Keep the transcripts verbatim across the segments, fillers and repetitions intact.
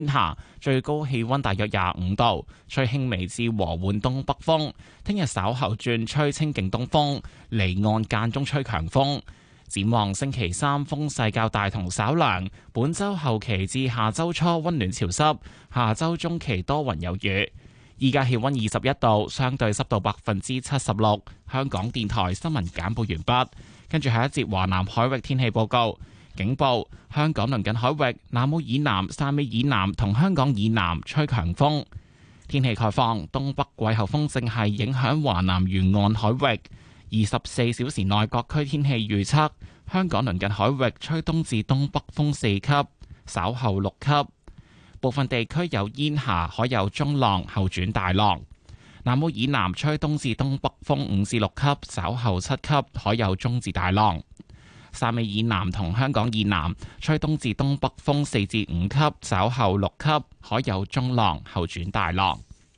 下最高氣溫大約廿五度，吹輕微至和緩東北風。聽日稍後轉吹清勁東風，離岸間中吹強風。展望星期三風勢較大同稍涼，本週後期至下週初溫暖潮濕，下週中期多雲有雨。依家氣溫二十一度，相對濕度百分之七十六。香港電台新聞簡報完畢，跟住下一節華南海域天氣報告。警報：香港鄰近海域、南澳以南、汕尾以南同香港以南吹強風。天氣概況：東北季候風正係影響華南沿岸海域。二十四小時內各區天氣預測：香港鄰近海域吹東至東北風四級，稍後六級。部分地區有煙霞，海有中浪，後轉大浪。南澳以南吹東至東北風五至六級，稍後七級，海有中至大浪。汕尾以南同香港以南吹東至東北風四至五級，稍後六級，海有中浪，後轉大浪。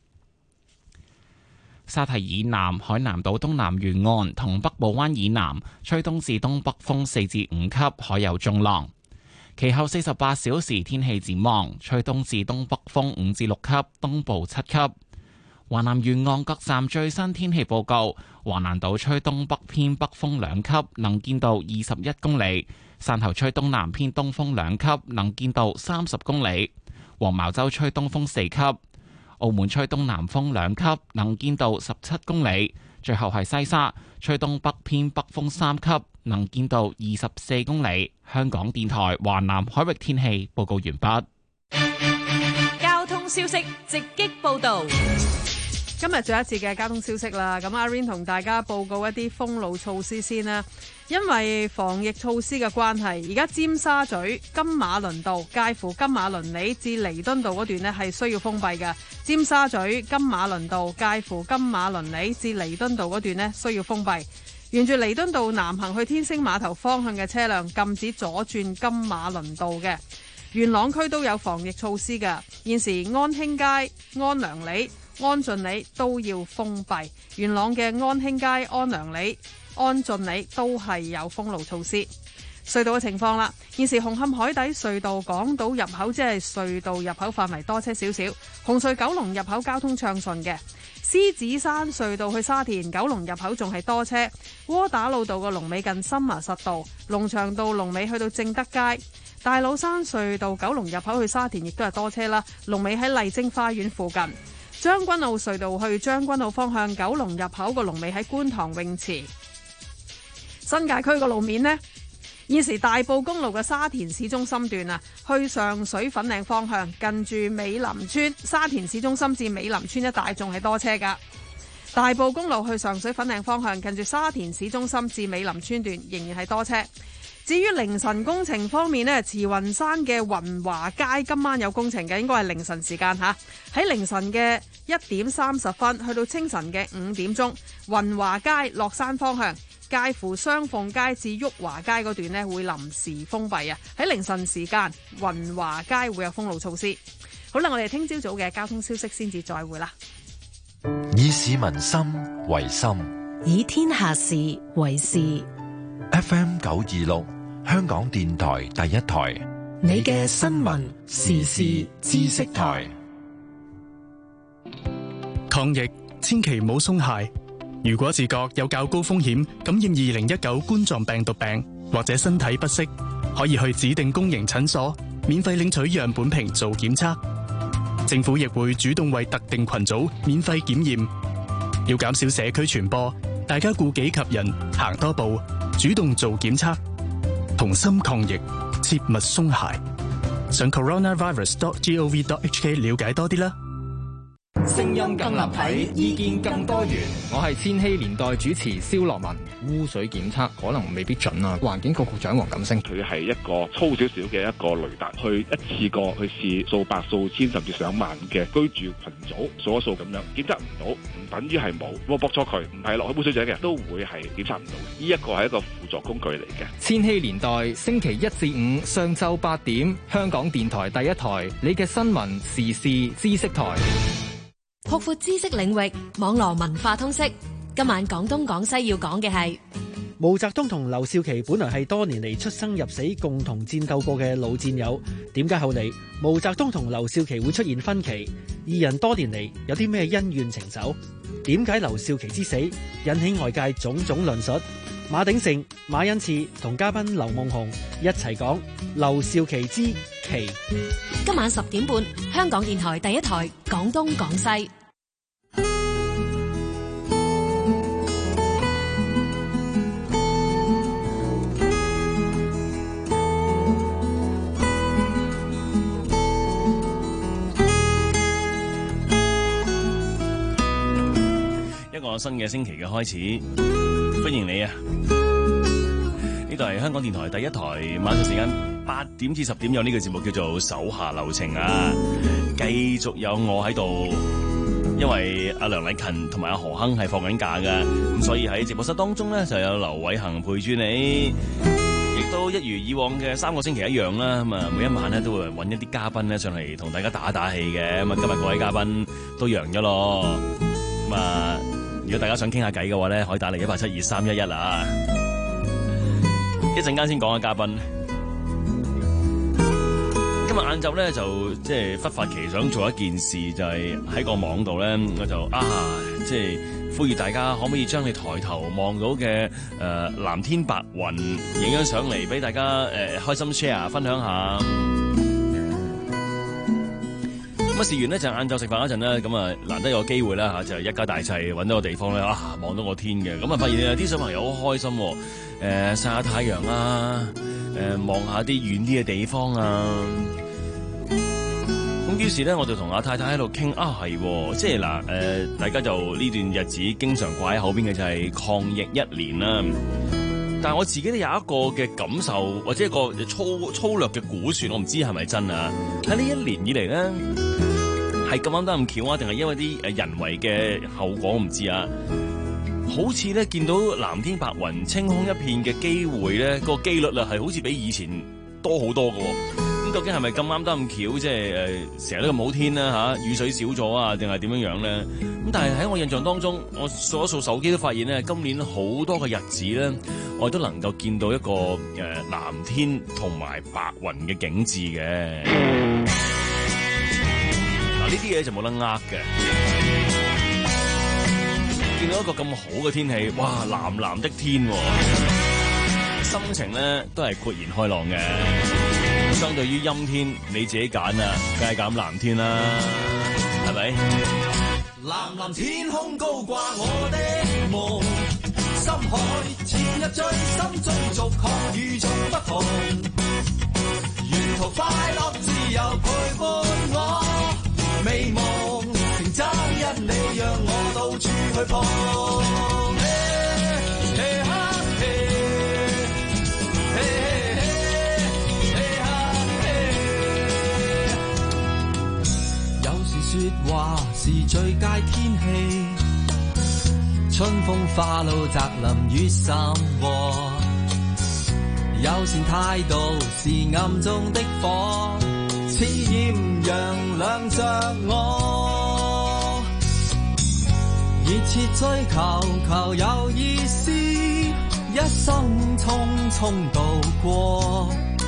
沙堤以南、海南島東南沿岸同北部灣以南吹東至東北風四至五級，海有中浪。其後四十八小時天氣展望，吹東至東北風五至六級，東部七級。華南沿岸各站最新天氣報告：華南島吹東北偏北風兩級，能見度二十一公里；汕頭吹東南偏東風兩級，能見度三十公里；黃茅洲吹東風四級；澳門吹東南風兩級，能見度十七公里；最後係西沙吹東北偏北風三級，能見度二十四公里。香港電台華南海域天氣報告完畢。 交通消息直擊報道。 今日最後一次嘅交通消息啦，咁阿 Rain 同大家報告一啲封路措施先啦。因為防疫措施嘅關係，而家尖沙咀金馬倫道介乎金馬倫里至彌敦道嗰段呢係需要封閉嘅。尖沙咀金馬倫道介乎金馬倫里至彌敦道嗰段呢需要封閉。沿住彌敦道南行去天星碼頭方向嘅車輛禁止左轉金馬倫道嘅。元朗區都有防疫措施嘅，現時安興街、安良里、安俊里都要封閉。元朗嘅安興街、安良里、安俊里都係有封路措施。隧道嘅情況啦，現時紅磡海底隧道港島入口只係隧道入口範圍多車少少，紅隧九龍入口交通暢順嘅。獅子山隧道去沙田九龍入口仲係多車，窩打老道個龍尾近森麻實道，龍翔道龍尾去到正德街。大老山隧道九龍入口去沙田亦都係多車啦，龍尾喺麗晶花園附近。將軍澳隧道去將軍澳方向九龍入口個龍尾喺觀塘泳池。新界區個路面呢，現時大埔公路嘅沙田市中心段啊，去上水粉嶺方向近住美林村，沙田市中心至美林村一帶仲係多車噶。大埔公路去上水粉嶺方向近住沙田市中心至美林村段仍然係多車。至於凌晨工程方面呢，慈雲山嘅雲華街今晚有工程嘅，應該係凌晨時間吓。喺凌晨嘅一點三十分去到清晨嘅五點鐘，雲華街落山方向介乎雙鳳街至裕華街嗰段呢會臨時封閉啊！喺凌晨時間，雲華街會有封路措施。好啦，我哋聽朝早嘅交通消息先至再會啦。 以市民心為心， 以天下事為事。 F M 九二六，香港電台第一台， 你嘅新聞時事知識台。 抗疫千祈唔好鬆懈。如果自覺有較高風險感染二零一九冠狀病毒病，或者身體不適，可以去指定公營診所免費領取樣本瓶做檢測。政府亦會主動為特定群組免費檢驗。要減少社區傳播，大家顧己及人，行多步，主動做檢測，同心抗疫，切勿鬆懈。上 coronavirus dot gov dot hk 了解多啲啦。 聲音更立體，意見更多元。我係千禧年代主持蕭樂文。污水檢測可能未必準啊。環境局局長黃錦星， 佢係一個粗少少嘅一個雷達，去一次過去試數百、數千甚至上萬嘅居住群組，數一數咁樣檢測唔到，唔等於係冇。我駁錯佢，唔係落去污水井嘅，都會係檢測唔到。呢一個係一個輔助工具嚟嘅。 千禧年代星期一至五上晝八點，香港電台第一台，你嘅新聞時事知識台。 擴闊知識領域，網絡文化通識。今晚廣東廣西要講嘅係毛澤東同劉少奇本來係多年嚟出生入死、共同戰鬥過嘅老戰友，點解後嚟毛澤東同劉少奇會出現分歧？二人多年嚟有啲咩恩怨情仇？點解劉少奇之死引起外界種種論述？馬鼎盛、馬恩賜同嘉賓劉夢熊一齊講劉少奇之奇。 今晚十點半，香港電台第一台廣東廣西。 一個新嘅星期嘅開始，歡迎你啊！呢度係香港電台第一台，晚上時間八點至十點有呢個節目叫做手下留情啊！繼續有我喺度，因為阿梁禮勤同埋阿何亨係放緊假㗎，咁所以喺直播室當中咧就有劉偉恒陪住你，亦都一如以往嘅三個星期一樣啦。咁啊，每一晚咧都會揾一啲嘉賓咧上嚟同大家打打氣嘅。咁啊，今日各位嘉賓都陽咗咯，咁啊。如果大家想傾下偈嘅話咧，可以打嚟一八七二三一一啦。一陣間先講下嘉賓。今日晏晝咧就即係忽發奇想做一件事，就係、是、喺個網度咧，我就啊即係呼籲大家可唔可以將你抬頭望到嘅誒、呃、藍天白雲影張相嚟俾大家誒、呃、開心 share 分享下。咁啊，事完呢，就晏晝食飯嗰陣咧，咁啊難得有個機會啦嚇，就係、一家大細揾到個地方咧，啊望到個天嘅，咁啊發現有啲小朋友好開心，誒、呃、曬下太陽啊，誒望下啲遠啲嘅地方啊，咁於是咧我就同阿太太喺度傾啊係，即係嗱誒，大家就呢段日子經常掛喺口邊嘅就係抗疫一年啦。但係我自己都有一個嘅感受，或者一個粗粗略嘅估算，我唔知係咪真啊？喺呢一年以嚟咧，係咁啱得咁巧啊？定係因為啲誒人為嘅後果我唔知啊？好似咧見到藍天白雲、青空一片嘅機會咧，個機率啊係好似比以前多好多㗎喎。咁究竟係咪咁啱得咁巧？即係誒成日都咁好天啦嚇，雨水少咗啊，定係點樣樣咧？咁但係喺我印象當中，我掃一掃手機都發現咧，今年好多個日子咧，我哋都能夠見到一個誒、呃、藍天同埋白雲嘅景緻嘅。嗱呢啲嘢就冇得呃嘅。見到一個咁好嘅天氣，哇藍藍的天、啊，心情咧都係豁然開朗嘅。相對於陰天，你自己揀啊，梗係揀藍天啦，係咪？ 藍藍天空高掛我的夢，深海潛入最深追逐，確與眾不同。沿途快樂自由陪伴我，美夢成真因你讓我到處去碰。說話是最佳天氣，春風化露，澤林雨傘和友善態度是暗中的火，似豔陽亮着我，熱切追求求有意思，一生匆匆度過，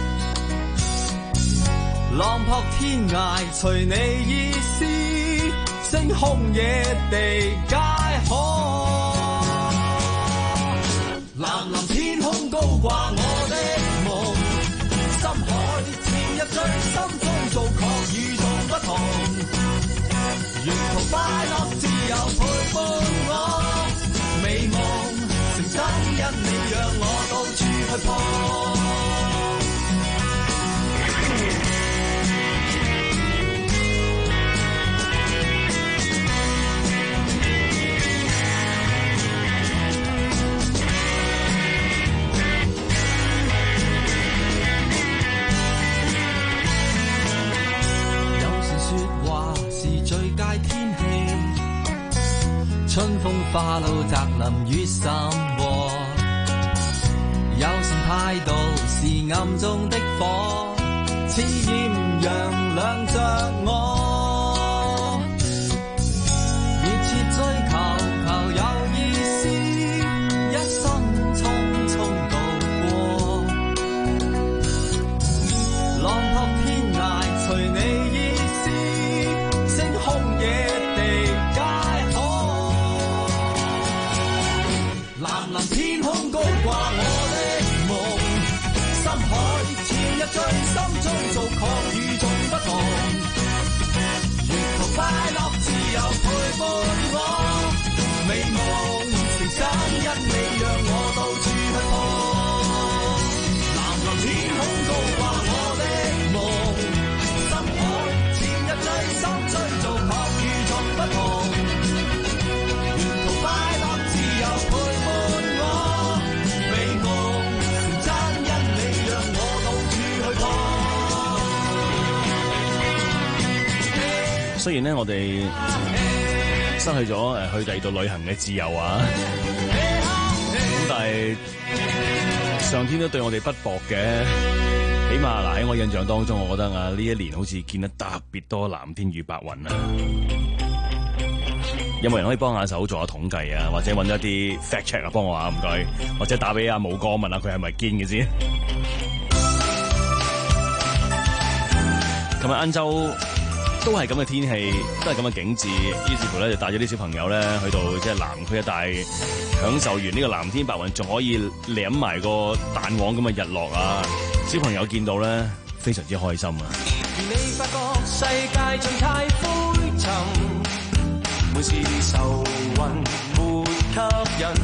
浪撲天涯隨你意思，星空野地皆可。藍藍天空高掛我的夢，深海潛入最深追逐，確與眾不同。沿途快樂自由陪伴我，美夢成真因你讓我到處去碰。春風化露，澤林雨傘和友善態度是暗中的火，似豔陽亮着我，熱切追求求有意思，一生匆匆雖然咧我哋失去咗誒去第二度旅行嘅自由啊，咁但係上天都對我哋不薄嘅。起碼嗱喺我印象當中，我覺得啊呢一年好似見得特別多藍天與白雲啊！有冇人可以幫下手做下統計啊？或者揾一啲 fact check 啊，幫我啊，唔該。或者打俾阿毛哥問下佢係咪堅嘅先。琴日晏晝都係咁嘅天氣，都係咁嘅景致，於是乎咧就帶咗啲小朋友咧去到即係南區一帶，享受完呢個藍天白雲，仲可以舐埋個蛋黃咁嘅日落啊！小朋友見到咧非常之開心啊！ 你發覺世界仲太灰沉，每是愁雲沒吸引，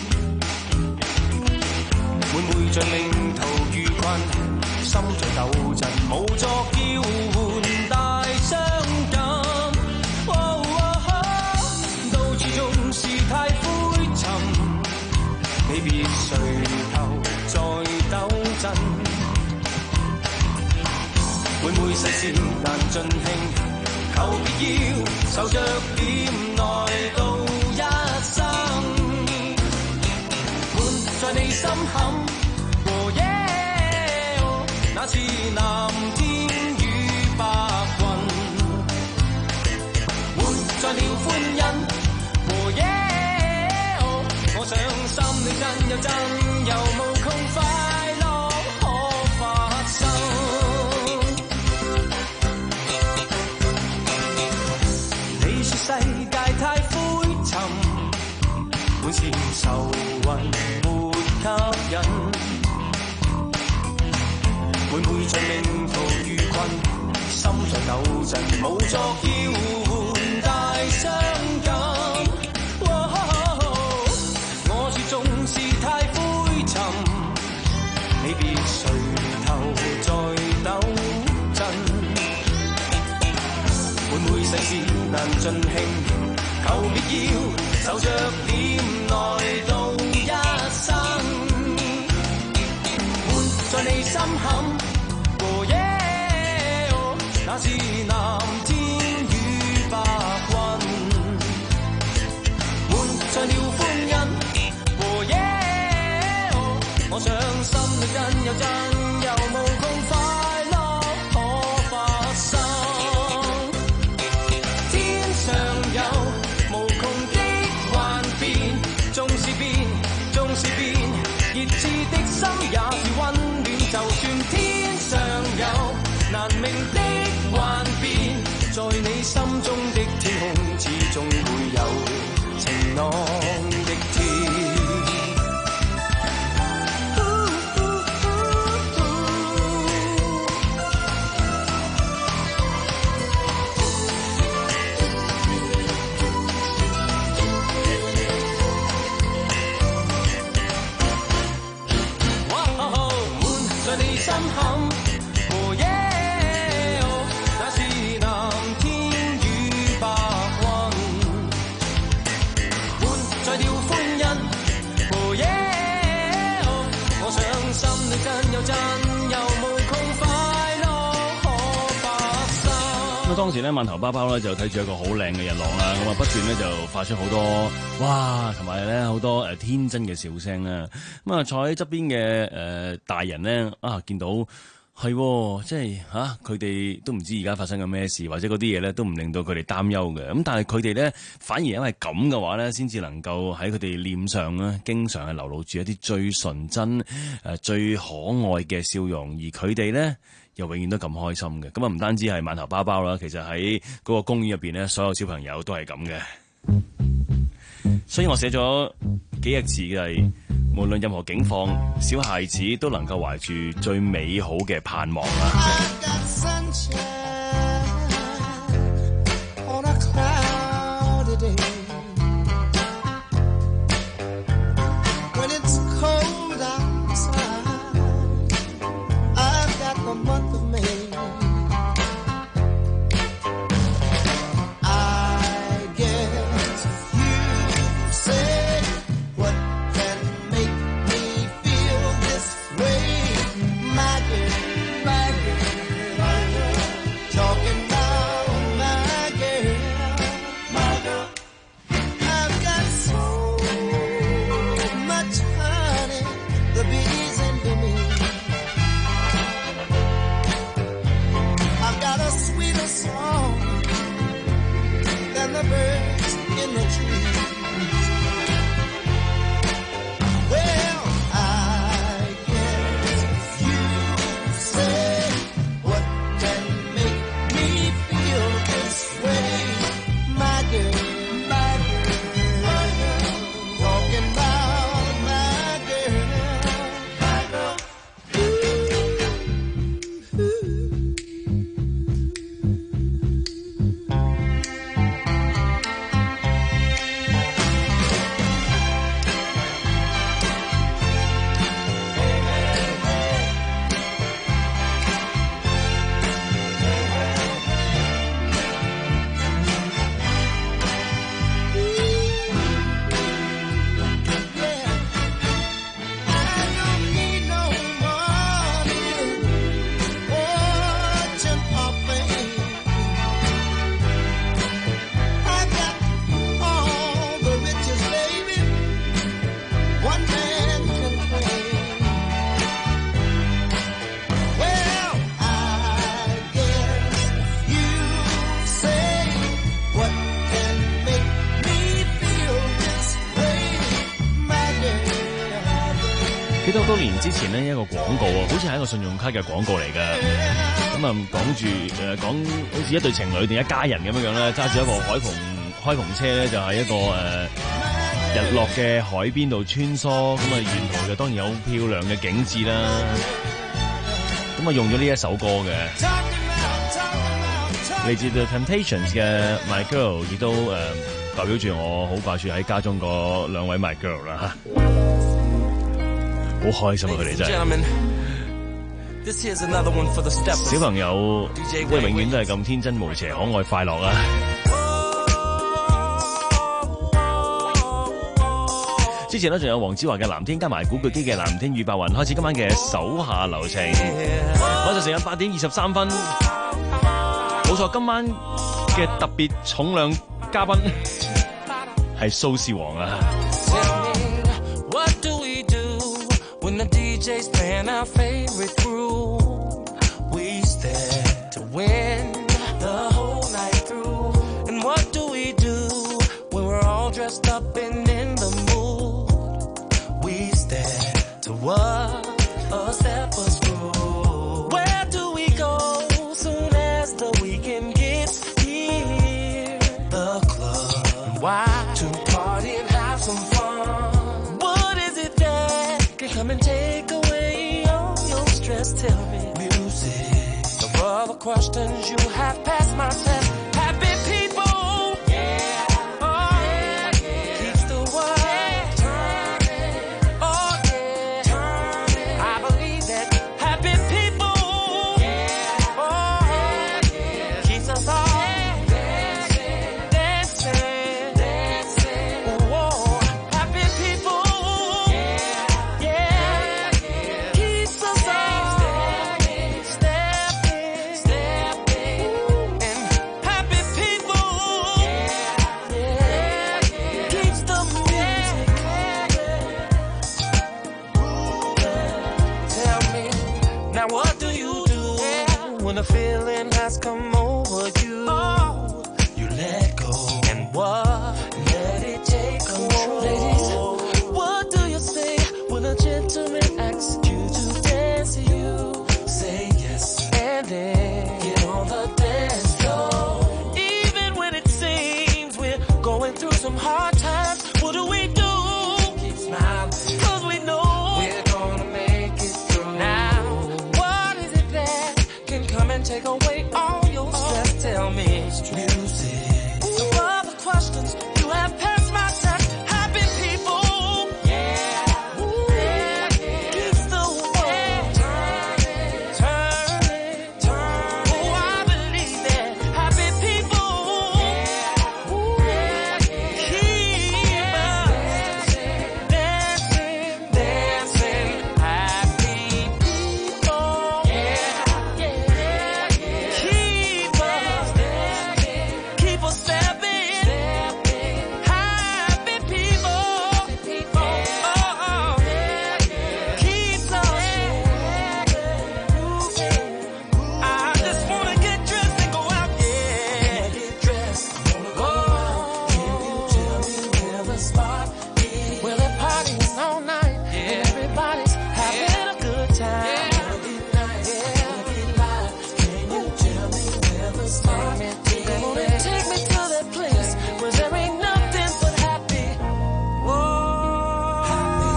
每每像命途遇困，心在抖震，無作叫喚大傷感。哦哦、到處總是太灰沉，你別垂頭再抖震。每每世事難盡興，求別要守着點來到一生，滿在你心坎和夜，那是藍天與白雲，滿在了歡欣和夜，我想心裏真有真，有無窮快樂可發生。世界太灰沉，滿是愁雲沒吸引，每每像命途遇困，心在抖震，無作叫喚大傷感。哦、我說總是太灰沉，你別垂頭再抖震，每每世事難盡興，求別要守着臉來到一生，滿在你心坎和夜，那是藍天與白雲，滿在了歡欣和夜，我想心裏真有真，有無窮快樂可發生。熱熾的心也是溫暖，就算天上有難明的幻變，在你心中的天空始終會有晴朗的天。心坎和夜，那是藍天與白雲，滿載了歡欣和夜，我想心裏真有真，有無窮快樂可發生。 咁當時咧，饅頭包包咧就睇住一個好靚嘅日落啦，咁啊不斷咧就發出好多哇，同埋咧好多誒天真嘅笑聲啦。咁啊坐喺側邊嘅誒大人咧啊，見到係即係嚇佢哋都唔知而家發生緊咩事，或者嗰啲嘢咧都唔令到佢哋擔憂嘅。咁但係佢哋咧反而因為咁嘅話咧，先至能夠喺佢哋臉上咧，經常係流露住一啲最純真誒最可愛嘅笑容，而佢哋咧又永遠都咁開心嘅。咁啊唔單止係饅頭包包啦，其實喺嗰個公園入邊咧，所有小朋友都係咁嘅。所以我寫咗幾個字嘅係，無論任何境況，小孩子都能夠懷住最美好嘅盼望啦。 多年之前呢，一個廣告啊，好似係一個信用卡嘅廣告嚟㗎。咁啊講住誒講好似一對情侶定一家人咁樣樣咧，揸住一個海篷開篷車咧，就係一個誒、呃、日落嘅海邊度穿梭。咁啊沿途就當然有漂亮嘅景緻啦。咁啊用咗呢一首歌嘅，嚟自 The Temptations 嘅 My Girl， 亦都誒、呃、代表住我好掛住喺家中嗰兩位 My Girl 啦嚇。好開心啊！佢哋真係小朋友，都永遠都係咁天真無邪、可愛快樂啊！之前呢，仲有黃子華嘅《藍天》加埋古巨基嘅《藍天與白雲》，開始今晚嘅手下留情。我就成日八點二十三分，冇錯，今晚嘅特別重量嘉賓係蘇絲黃啊！ When the D J's playing our favorite groove, we stand to win the whole night through. And what do we do when we're all dressed up and in the mood? We stand to what? A step a screw. Where do we go soon as the weekend gets here? The club. Why? To party and have some fun. Come and take away all your stress. Tell me, music. Of all the questions you have passed my test. Happy people, yeah, oh yeah, yeah. Keeps the world turning, oh yeah, turning. I believe that happy people, yeah, oh yeah, yeah. Keeps us all dancing, dancing, dancing. Whoa, happy people. When the feeling has come over you, oh, you let go. And what? Let it take control. Ladies, what do you say when a gentleman asks you to dance to you? Say yes, and then get on the dance floor. Even when it seems we're going through some hard times, what do we do? Keep smiling, 'cause we know we're gonna make it through. Now, what is it that can come and take away all your stress? Tell me, music. So all the questions you have passed my test. Happy people, yeah, ooh, yeah, yeah. Keeps the world turning, turning, turning. Oh, I believe that. Happy people, yeah, ooh, yeah, yeah. Keep us dancing, dancing. Happy people, yeah, yeah. Keep us dancing, keep us stepping, stepping. Happy people, oh, oh, keeps us moving. I just wanna get dressed and go out, yeah. Get dressed, go out. Can you tell me where the spot is? Well, the party's all night, and everybody's having a good time. Yeah, get live. Can you tell me where the spot is? Come on and take me to that place where there ain't nothing but happy. Whoa, happy.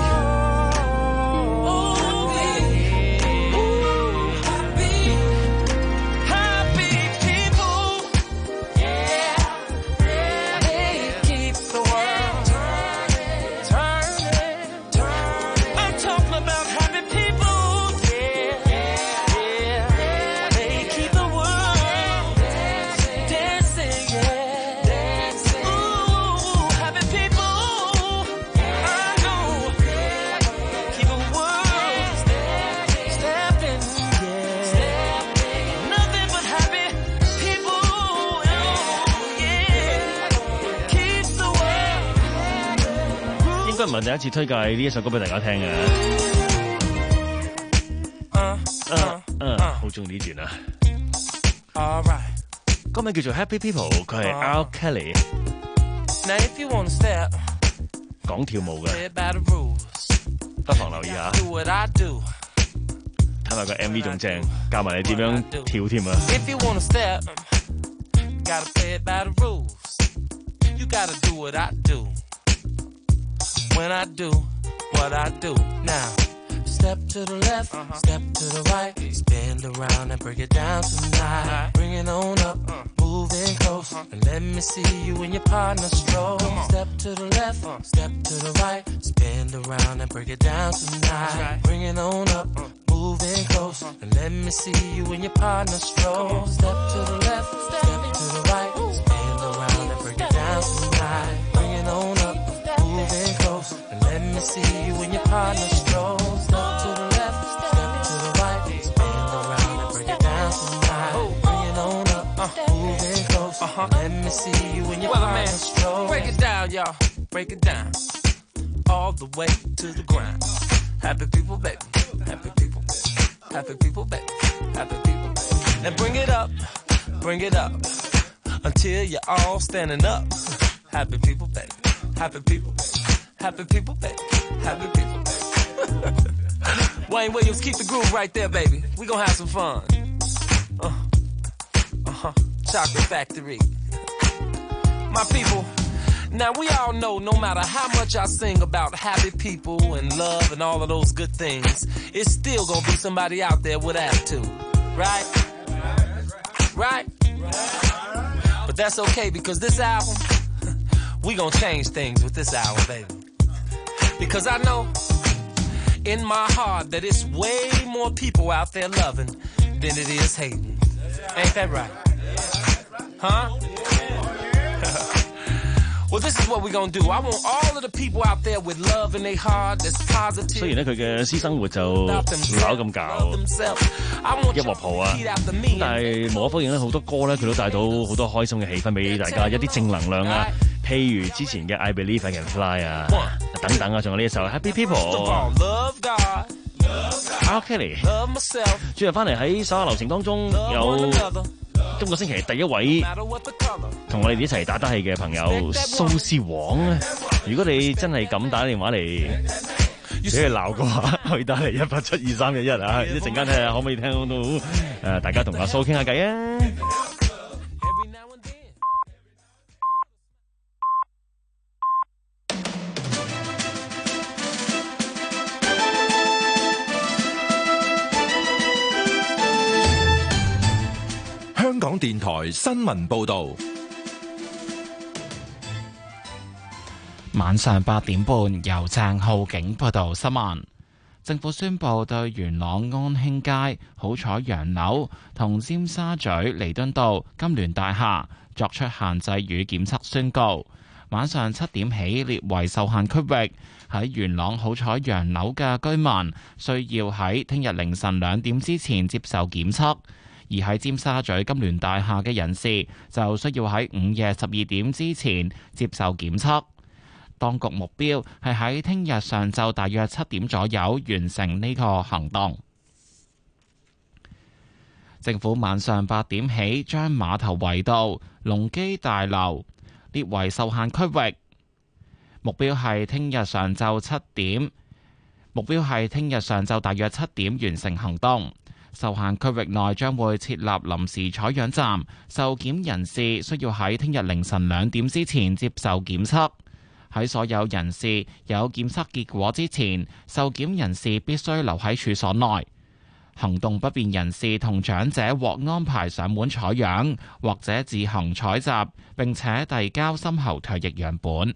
Oh, yeah. Ooh, happy. Happy people. Yeah, yeah. They keep the world turning, turning, turning. I'm talking about happy people. Yeah, yeah. They keep the world dancing, dancing, yeah, dancing. Ooh, happy people. I know. Keep the world stepping, yeah. Nothing but happy people. Oh, yeah. Keeps the world. 應該唔係第一次推介呢一首歌俾大家聽嘅。 Uh, 啊啊，好中意呢段啊！ all right. 歌名叫做 Happy People， 佢係 R Kelly Now if you wanna step, 講跳舞嘅。 play it by the rules. 不妨留意下。 Do what I do. 睇埋個 M V 仲正，教埋你點樣跳添啊！ If you wanna step, gotta play it by the rules. You gotta do what I do. When I do what I do. Now, step to the left, uh-huh. Step to the right, spin around and break it down tonight. Uh-huh. Bring it on up, uh, moving close, uh-huh. And let me see you and your partner stroll. Step to the left, uh, step to the right, spin around and break it down tonight. Right. Bring it on up, uh, moving close, uh-huh. And let me see you and your partner stroll. Step to the left, step to the right, spin around and break it down tonight. Bring it on up, moving close, and let me see you and your partner stroll. Step to the left, step to the right, spin around and break it down tonight. Bring it on up, uh, moving close, uh-huh. Let me see you and your well, partner man, stroll. Break it down, y'all, break it down, all the way to the ground. Happy people, baby, happy people, happy people, baby, happy people, baby. Now bring it up, bring it up, until you're all standing up. Happy people, baby, happy people, baby. Happy people, baby. Happy people, baby. Wayne Williams, keep the groove right there, baby. We gonna have some fun. Uh, uh-huh. Chocolate Factory. My people, now we all know no matter how much I sing about happy people and love and all of those good things, it's still gonna be somebody out there with attitude. Right? Right? But that's okay because this album, we gonna change things with this album, baby. Because I know in my heart that it's way more people out there loving than it is hating. Ain't that right? Huh? Well, this is what we're gonna do. I want all of the people out there with love in their heart that's positive. 雖然咧佢嘅私生活就鬧咁搞，一鑊泡啊，但係無可否認咧，好多歌咧佢都帶到好多開心嘅氣氛俾大家，一啲正能量啊。譬如之前嘅 I Believe I Can Fly 啊，等等啊，仲有呢一首 Happy People。R. Kelly 轉入翻嚟喺手下留情當中，有今個星期第一位同我哋一齊打打氣嘅朋友蘇絲黃。如果你真係咁打電話嚟俾佢鬧嘅話，可以打嚟一八七二三一一啊！一陣間睇下可唔可以聽到誒、呃、大家同阿蘇傾下偈啊！ 香港電台新聞報導， 晚上八點半由鄭浩景報道新聞。政府宣布對元朗安興街、好彩洋樓同尖沙咀彌敦道金聯大廈作出限制與檢測宣告。晚上七點起列為受限區域。喺元朗好彩洋樓嘅居民需要喺聽日凌晨兩點之前接受檢測。而喺尖沙咀金聯大廈嘅人士就需要喺午夜十二點之前接受檢測。當局目標係喺聽日上晝大約七點左右完成呢個行動。政府晚上八點起將碼頭圍道、隆基大樓列為受限區域，目標係聽日上晝七點，目標係聽日上晝大約七點完成行動。受限區域內將會設立臨時採樣站，受檢人士需要喺聽日凌晨兩點之前接受檢測。喺所有人士有檢測結果之前，受檢人士必須留喺處所內。行動不便人士同長者獲安排上門採樣，或者自行採集並且遞交深喉唾液樣本。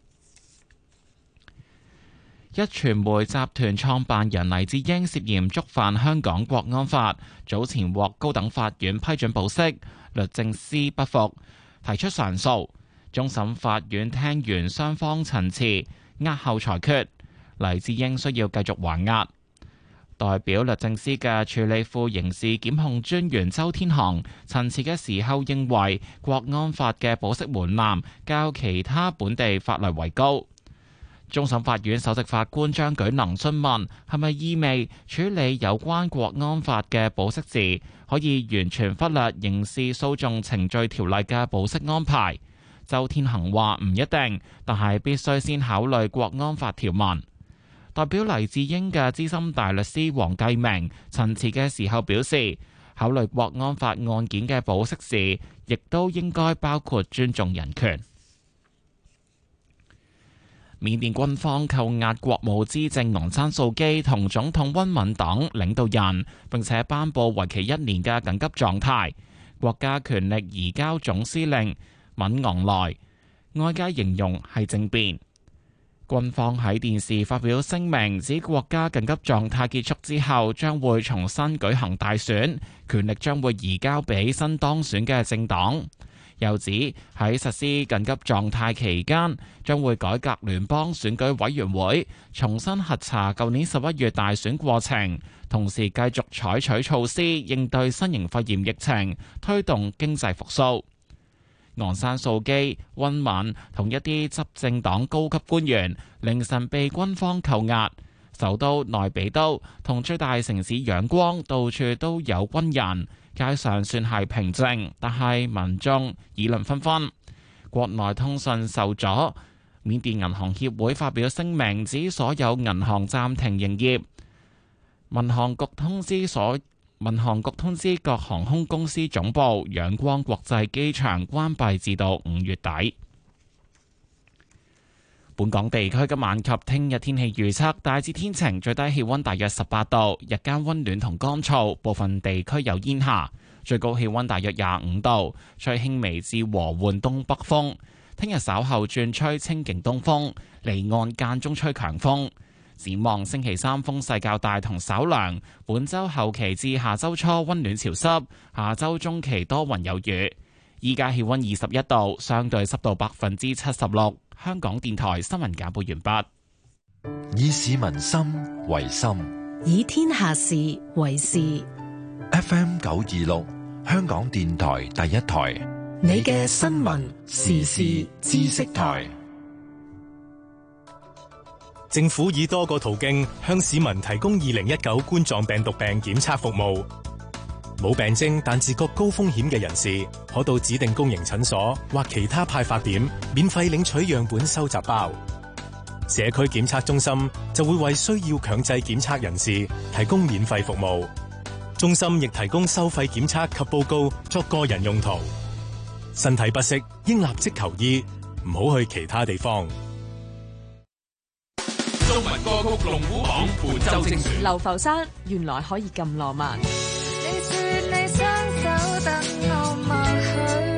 一傳媒集團創辦人黎智英涉嫌觸犯香港國安法，早前獲高等法院批准保釋，律政司不服，提出上訴。終審法院聽完雙方陳詞，押後裁決，黎智英需要繼續還押。代表律政司嘅處理副刑事檢控專員周天航陳詞嘅時候認為，國安法嘅保釋門檻較其他本地法例為高。終審法院首席法官張舉能詢問係咪意味處理有關國安法嘅保釋時可以完全忽略刑事訴訟程序條例嘅保釋安排？周天航話唔一定，但係必須先考慮國安法條文。 代表黎智英嘅資深大律師黃繼明陳詞嘅時候表示，考慮國安法案件嘅保釋時，亦都應該包括尊重人權。緬甸軍方扣押國務資政昂山素基同總統温敏等領導人，並且頒布為期一年嘅緊急狀態，國家權力移交總司令敏昂萊，外界形容係政變。軍方喺電視發表聲明，指國家緊急狀態結束之後，將會重新舉行大選，權力將會移交俾新當選嘅政黨。又指喺實施緊急狀態期間，將會改革聯邦選舉委員會，重新核查舊年十一月大選過程，同時繼續採取措施應對新型肺炎疫情，推動經濟復甦。昂山素基、温敏同一啲執政黨高級官員凌晨被軍方扣押，首都內比都同最大城市仰光到處都有軍人，街上算係平靜，但係民眾議論紛紛。國內通訊受阻，緬甸銀行協會發表聲明，指所有銀行暫停營業。民航局通知所民航局通知各航空公司總部，仰光國際機場關閉至到五月底。本港地區今晚及聽日天氣預測大致天晴，最低氣溫大約十八度，日間溫暖同乾燥，部分地區有煙霞，最高氣溫大約廿五度，吹輕微至和緩東北風。聽日稍後轉吹清勁東風，離岸間中吹強風。展望星期三風勢較大同稍涼，本週後期至下週初溫暖潮濕，下週中期多雲有雨。依家氣溫二十一度，相對濕度百分之七十六。香港電台新聞簡報完畢。 以市民心為心， 以天下事為事。 F M 九二六，香港電台第一台， 你嘅新聞時事知識台。 政府以多個途徑向市民提供二零一九冠狀病毒病檢測服務。冇病徵但自覺高風險嘅人士，可到指定公營診所或其他派發點免費領取樣本收集包。社區檢測中心就會為需要強制檢測人士提供免費服務。中心亦提供收費檢測及報告作個人用途。身體不適應立即求醫，唔好去其他地方。 中文歌曲龍虎榜本周精選。 流浮山原來可以咁浪漫。 你說你雙手等我默許，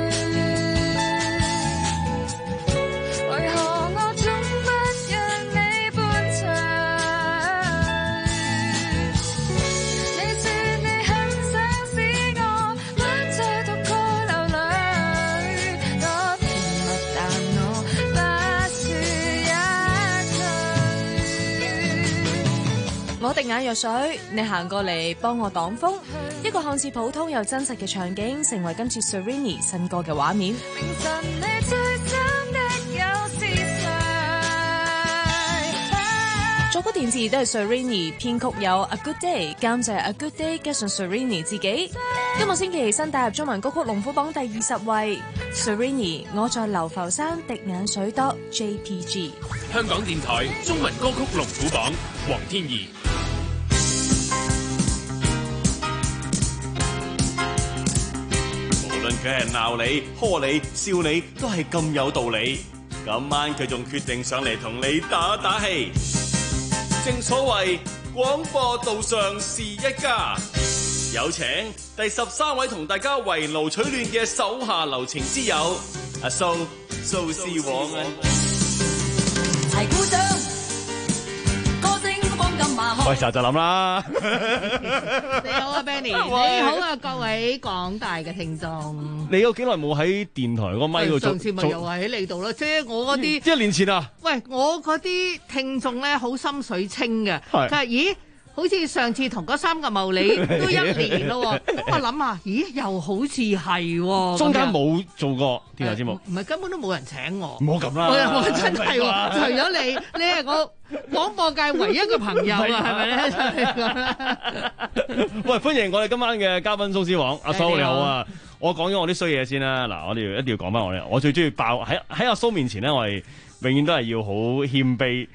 為何我總不讓你伴隨？你說你很想使我戀在獨個流淚，多甜蜜但我不說一句。 我滴眼藥水，你行過嚟幫我擋風。一個看似普通又真實嘅場景，成為今次 Serrini 新歌嘅畫面。作曲電視都係 Serrini， 編曲有 A Good Day， 監製 A Good Day， 加上 Serrini 自己。今個星期新打入中文歌曲龍虎榜第二十位 ，Serrini 我在流浮山滴眼水多 J P G。 香港電台中文歌曲龍虎榜，黃天怡。 佢係鬧你、呵你、笑你，都係咁有道理。今晚佢仲決定上嚟同你打打氣。正所謂廣播道上是一家，有請第十三位同大家圍爐取暖嘅手下留情之友，阿蘇蘇絲黃啊！ 齊鼓掌，歌聲放咁麻開。 喂，就就諗啦。 你好啊 ，Benny，你好啊，各位廣大嘅聽眾。 你有幾耐冇喺電台個咪度做？ 上次咪又係喺你度咯，即係我嗰啲。 一年前啊。 喂，我嗰啲聽眾咧好心水清嘅，佢話咦，好似上次同嗰三個茂利都一年咯，咁我諗下，咦，又好似係喎。 中間冇做過電台節目。 唔係根本都冇人請我。 唔好咁啦。 我真係喎，除咗你，你係我廣播界唯一嘅朋友啊，係咪咧？ 喂，歡迎我哋今晚嘅嘉賓蘇絲黃，阿蘇你好啊！我講咗我啲衰嘢先啦，嗱，我哋一定要講翻我哋，我最中意爆喺喺阿蘇面前咧，我係永遠都係要好謙卑。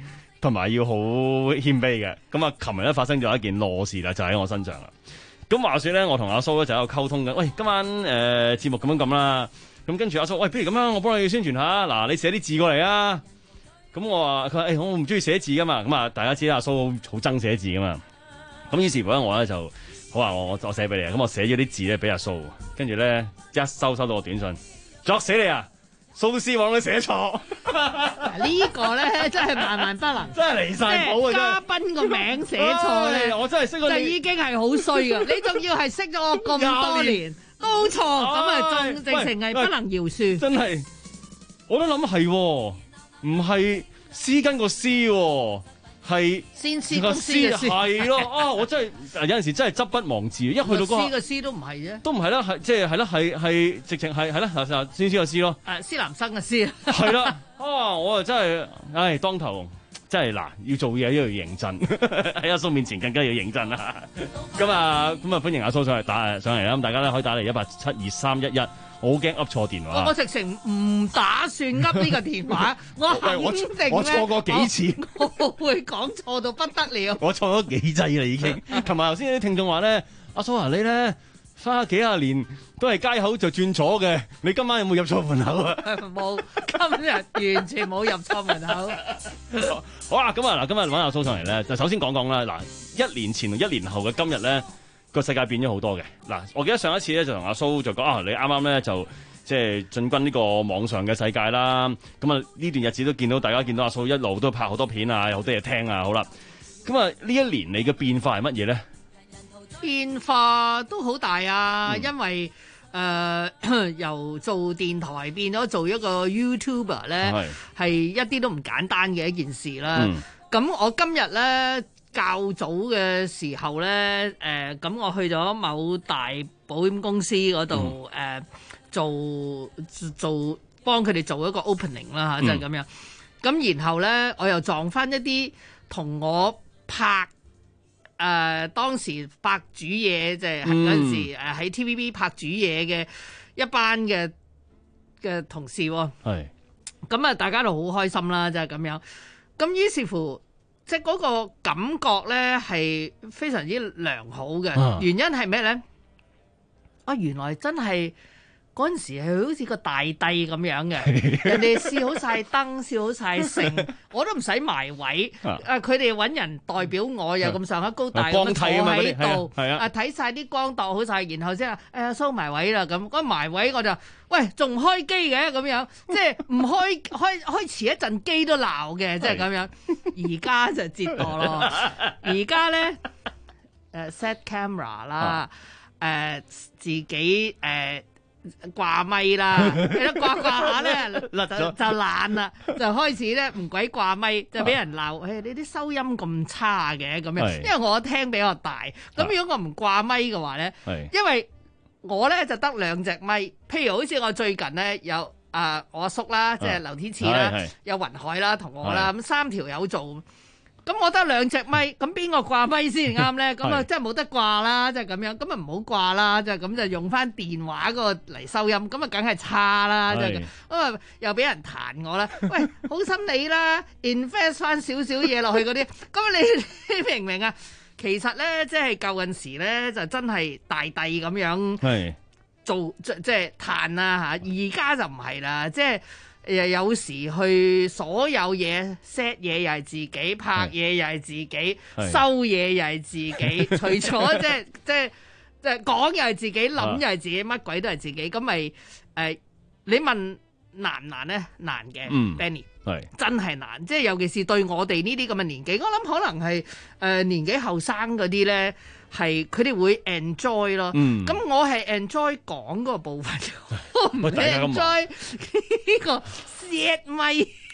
同埋要好謙卑嘅。咁啊，琴日咧發生咗一件禍事啦，就喺我身上啦。咁話說咧，我同阿蘇咧就喺度溝通緊，喂，今晚誒節、呃、目咁樣咁啦。咁跟住阿蘇，喂，不如咁樣，我幫你宣傳下，嗱，你寫啲字過嚟啊。咁我話佢話，誒、欸，我唔中意寫字噶嘛。咁啊，大家知啦，阿蘇好憎寫字噶嘛。咁於是乎咧，我咧就好話我我我寫俾你啊。咁我寫咗啲字咧俾阿蘇，跟住咧一收收到個短信，作死你啊！蘇斯王你寫錯， 呢個咧真係萬萬不能， 真係離晒譜啊！ 嘉賓個名寫錯咧， 我真係識咗你， 就已經係好衰噶。你仲要係識咗我咁多年都錯，咁啊仲直情係不能饒恕。 真係，我都諗係，唔係絲巾個絲，係先絲公司嘅絲， 係咯。啊，我真係有陣時真係執筆忘字，一去到嗰個絲個絲都唔係啫， 都唔係啦，係即係係啦，係係直情係係啦，先絲個絲咯。 誒，施南生嘅絲係啦。啊，我啊真係，唉，當頭真係嗱，要做嘢都要認真，喺阿蘇面前更加要認真啦。咁啊，咁啊，歡迎阿蘇上嚟打上嚟啦。咁大家咧可以打嚟一八七二三一一。我好驚噏錯電話。 我直情唔打算噏呢個電話，我肯定咧， 我錯過幾次， 我，我會講錯到不得了。 我錯咗幾劑啦已經。同埋頭先啲聽眾話咧，阿蘇啊，你咧花幾廿年都係街口就轉左嘅，你今晚有冇入錯門口啊？ 冇，今日完全冇入錯門口。 好啊，咁啊嗱，今日揾阿蘇上嚟咧，就首先講講啦。嗱，一年前同一年後嘅今日咧，個世界變咗好多嘅。嗱，我記得上一次咧就同阿蘇就講啊，你啱啱咧就即係進軍呢個網上嘅世界啦。咁啊呢段日子都見到大家見到阿蘇一路都拍好多片啊，有好多嘢聽啊。好啦，咁啊呢一年你嘅變化係乜嘢咧？ 變化都好大啊， 嗯、 因為誒、呃、由做電台變咗做一個 YouTuber 咧，係一啲都唔簡單嘅一件事啦。咁、嗯、我今日咧較早嘅時候咧，誒、呃、咁我去咗某大保險公司嗰度誒做做幫佢哋做一個 opening 啦嚇，就係咁樣。咁然後咧，我又撞翻一啲同我拍。誒、呃、當時拍煮嘢，即係嗰陣時誒喺 T V B 拍煮嘢嘅一班嘅嘅同事喎，係咁啊，大家都好開心啦，就係咁樣。咁於是乎，即係嗰個感覺咧係非常之良好嘅。啊、原因係咩咧？啊，原來真係嗰陣時係好似個大帝咁樣嘅，人哋試好晒燈，試好晒成，我都唔使埋位。啊，佢哋揾人代表我，又咁上下高大咁坐喺度，啊睇晒啲光度好晒，然後先話誒收埋位啦咁。嗰埋位我就喂仲開機嘅咁樣，即係唔開開開遲一陣機都鬧嘅，即係咁樣。而家就折墮咯，而家咧誒 set camera 啦，誒自己誒。掛咪啦，記得掛掛下咧就就爛啦，就開始咧唔鬼掛咪，就俾人鬧。誒、哎，你啲收音咁差嘅咁樣，因為我聽比較大。咁如果我唔掛咪嘅話咧，因為我咧就得兩隻咪。譬如好似我最近咧有啊、呃、我阿叔啦，即係劉天賜啦，有雲海啦，同我啦，咁三條友做。咁我得兩隻咪，咁邊個掛咪先啱咧？咁啊，真係冇得掛啦，即係咁樣，咁啊唔好掛啦，即係咁就用翻電話嗰個嚟收音，咁啊梗係差啦，即係咁，咁啊又俾人彈我啦，喂，好心你啦 ，invest 翻少少嘢落去嗰啲，咁你你明唔明啊？其實咧，即係舊陣時咧，就真係大帝咁樣做，即即係彈啦嚇，而家就唔係啦，即係。誒有時去所有嘢 set 嘢又係自己，拍嘢又係自己，收嘢又係自己，除咗即係即係即係講又係自己，諗又係自己，乜鬼都係自己，咁咪誒？你問難唔難咧？難嘅、嗯、，Benny 係真係難，即係尤其是對我哋呢啲咁嘅年紀，我諗可能係誒、呃、年紀後生嗰啲咧。係佢哋會 enjoy 咯，咁、嗯、我係 enjoy 講嗰個部分，我唔 enjoy 呢個 set 咪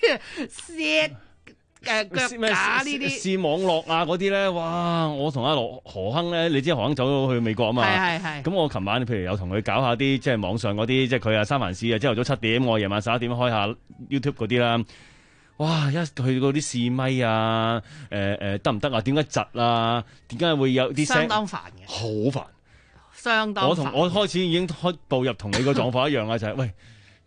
set 誒腳架呢啲試網絡啊嗰啲咧，哇！我同阿羅何亨咧，你知何亨走咗去美國啊嘛，係係係。咁我琴晚譬如有同佢搞下啲即係網上嗰啲，即係佢啊三藩市啊，朝頭早七點，我夜晚十一點開下 YouTube 嗰啲啦。哇！一去嗰啲試咪啊，誒誒得唔得啊？點解窒啊？點解會有啲聲？ 相當煩嘅， 好煩， 相當煩。 我同我開始已經開步入同你個狀況一樣啦，就係、是、喂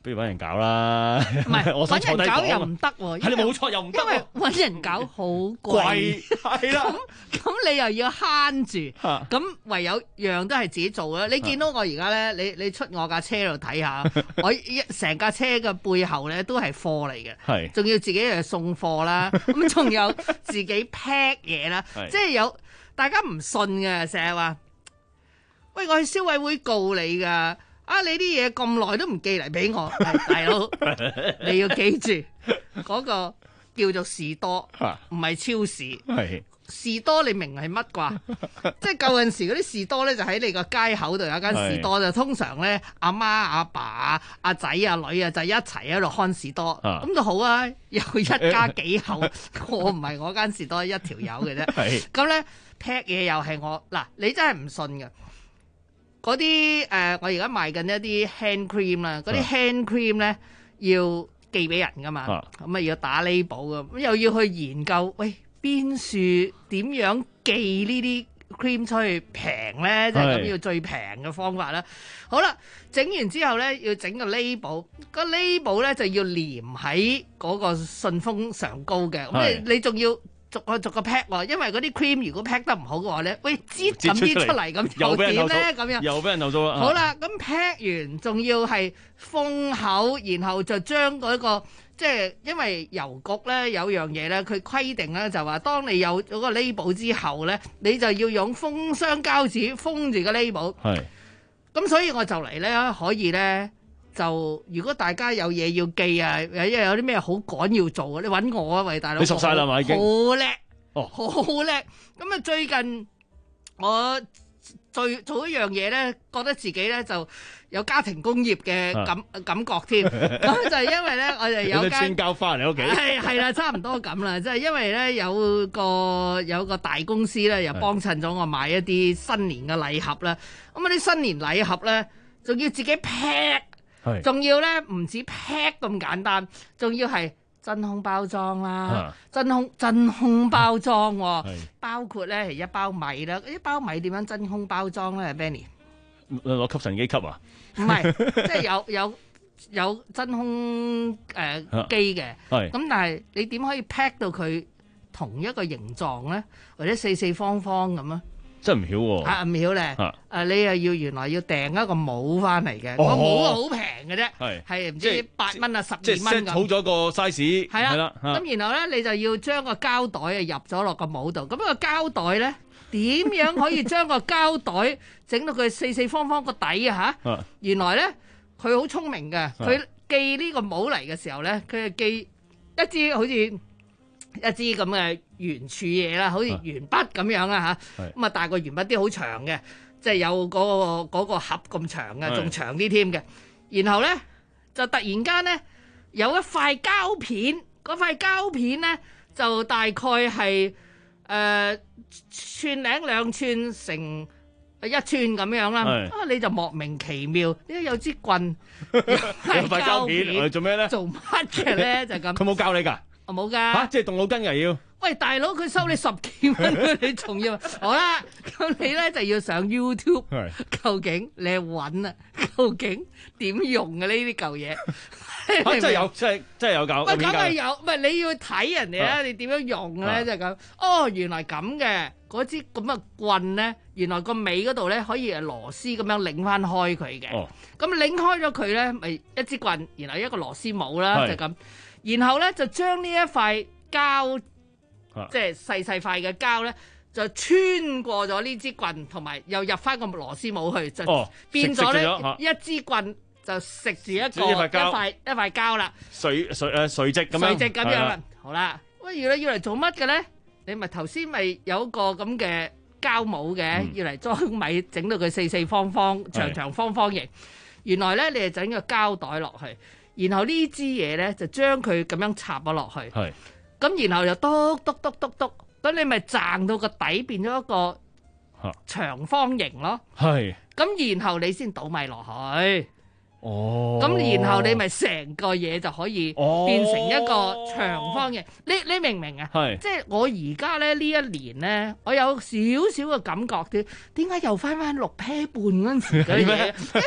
不如揾人搞啦。 唔係我想揾人搞坐低講又唔得喎， 係你冇錯又唔得因為喎。 揾人搞好貴， 貴係啦。 咁咁你又要慳住，咁唯有樣都係自己做啦。你見到我而家咧，你你出我架車度睇下，我一成架車嘅背後咧都係貨嚟嘅， 係仲要自己誒送貨啦，咁仲有自己 pack 嘢啦， 係即係有大家唔信嘅，成日話喂，我去消委會告你㗎。啊！你啲嘢咁耐都唔寄嚟俾我，大佬你要記住嗰、嗰個叫做士多，唔係超市。 係士多你明係乜啩？即係舊陣時嗰啲士多咧，就喺你個街口度有間士多，就通常咧阿媽阿爸啊、阿仔啊、女啊就一齊喺度看士多，咁就好啊！有一家幾口，我唔係我間士多一條友嘅啫。咁咧 pack 嘢又係我嗱，你真係唔信㗎。嗰啲誒，我而家賣緊一啲 hand cream 啦，嗰啲 hand cream 咧要寄俾人噶嘛，咁啊要打 label 噶，咁又要去研究，喂邊樹點樣寄呢啲 cream 出去平咧？即係咁要最平嘅方法啦。好啦，整完之後咧要整個 label，個 label 咧就要黏喺嗰個信封上高嘅，咁你你仲要。逐個逐個 pack 喎，因為嗰啲 cream 如果 pack 得唔好嘅話咧，喂擠咁啲出嚟咁又點咧？咁樣又俾人投訴啦。 好啦，咁 pack 完仲要係封口，然後就將嗰個即係因為郵局咧有樣嘢咧，佢規定咧就話，當你有嗰個 label 之後咧，你就要用封箱膠紙封住個 label。係。咁所以我就嚟咧可以咧。就如果大家有嘢要寄啊，因為有啲咩好趕要做啊，你揾我啊，喂大佬， 你熟晒啦嘛已經， 好叻， 哦， 好叻。咁啊最近我最做一樣嘢咧，覺得自己咧就有家庭工業嘅感、啊、感覺添。咁就係因為咧，我哋有間穿膠翻嚟屋企， 係係啦，差唔多咁啦。即係因為咧有個有個大公司咧，又幫襯咗我買一啲新年嘅禮盒啦。咁啊啲新年禮盒咧，仲要自己 pack。仲要咧唔止 pack 咁簡單，仲要係真空包裝啦，啊、真空真空包裝、哦，包括咧係一包米啦。一包米點樣真空包裝咧 ，Benny？ 攞吸塵機吸啊？ 唔係，即係有有有真空誒、呃、機嘅。咁但係你點可以 pack 到佢同一個形狀咧，或者四四方方咁啊？ 真係唔曉喎！ 啊唔曉咧，誒你又要原來要訂一個帽翻嚟嘅，個帽好平嘅啫，係唔知八蚊啊十二蚊咁。 好咗個 size。 係啦，咁然後咧你就要將個膠袋啊入咗落個帽度，咁個膠袋咧點樣可以將個膠袋整到佢四四方方個底啊嚇？原來咧佢好聰明嘅，佢寄呢個帽嚟嘅時候咧，佢係寄一支好似一支咁嘅圓柱嘢啦，好似鉛筆咁樣啊嚇，咁啊大過鉛筆啲好長嘅，即係有嗰個嗰個盒咁長嘅，仲長啲添嘅。然後咧就突然間咧有一塊膠片，嗰塊膠片咧就大概係誒寸零兩寸乘一寸咁樣啦。啊你就莫名其妙，點解有支棍有塊膠片做咩咧？ 做乜嘅咧？就咁。 佢冇教你㗎？ 我冇㗎嚇，即係動腦筋㗎要。 喂，大佬，佢收你十幾蚊，你仲要好啦？咁你咧就要上 YouTube， 究竟你揾啊？究竟點用嘅呢啲舊嘢？ 真係有，真係真係有教。 喂，梗係有，唔係你要睇人哋啦，你點樣用咧？就係咁。哦，原來咁嘅，嗰支咁嘅棍咧，原來個尾嗰度咧可以係螺絲咁樣擰翻開佢嘅。哦。咁擰開咗佢咧，咪一支棍，然後一個螺絲帽啦，就咁。然後咧就將呢一塊膠。即係細細塊嘅膠咧，就穿過咗呢支棍，同埋又入翻個螺絲帽去，就變咗咧一支棍就食住一個一塊一塊膠啦。 垂垂誒垂直咁樣。 垂直咁樣啦，好啦。喂，原來要嚟做乜嘅咧？你咪頭先咪有個咁嘅膠帽嘅，要嚟裝米，整到佢四四方方、長長方方形。原來咧，你係整個膠袋落去，然後呢支嘢咧就將佢咁樣插咗落去。係。咁然後又篤篤篤篤篤，咁你咪掙到個底變咗一個長方形咯。係。咁然後你先倒米落去。哦。咁然後你咪成個嘢就可以變成一個長方形。哦、你你明唔明啊？係。即係我而家咧呢一年咧，我有少少嘅感覺啲，點解又翻翻六啤半嗰陣時嘅嘢？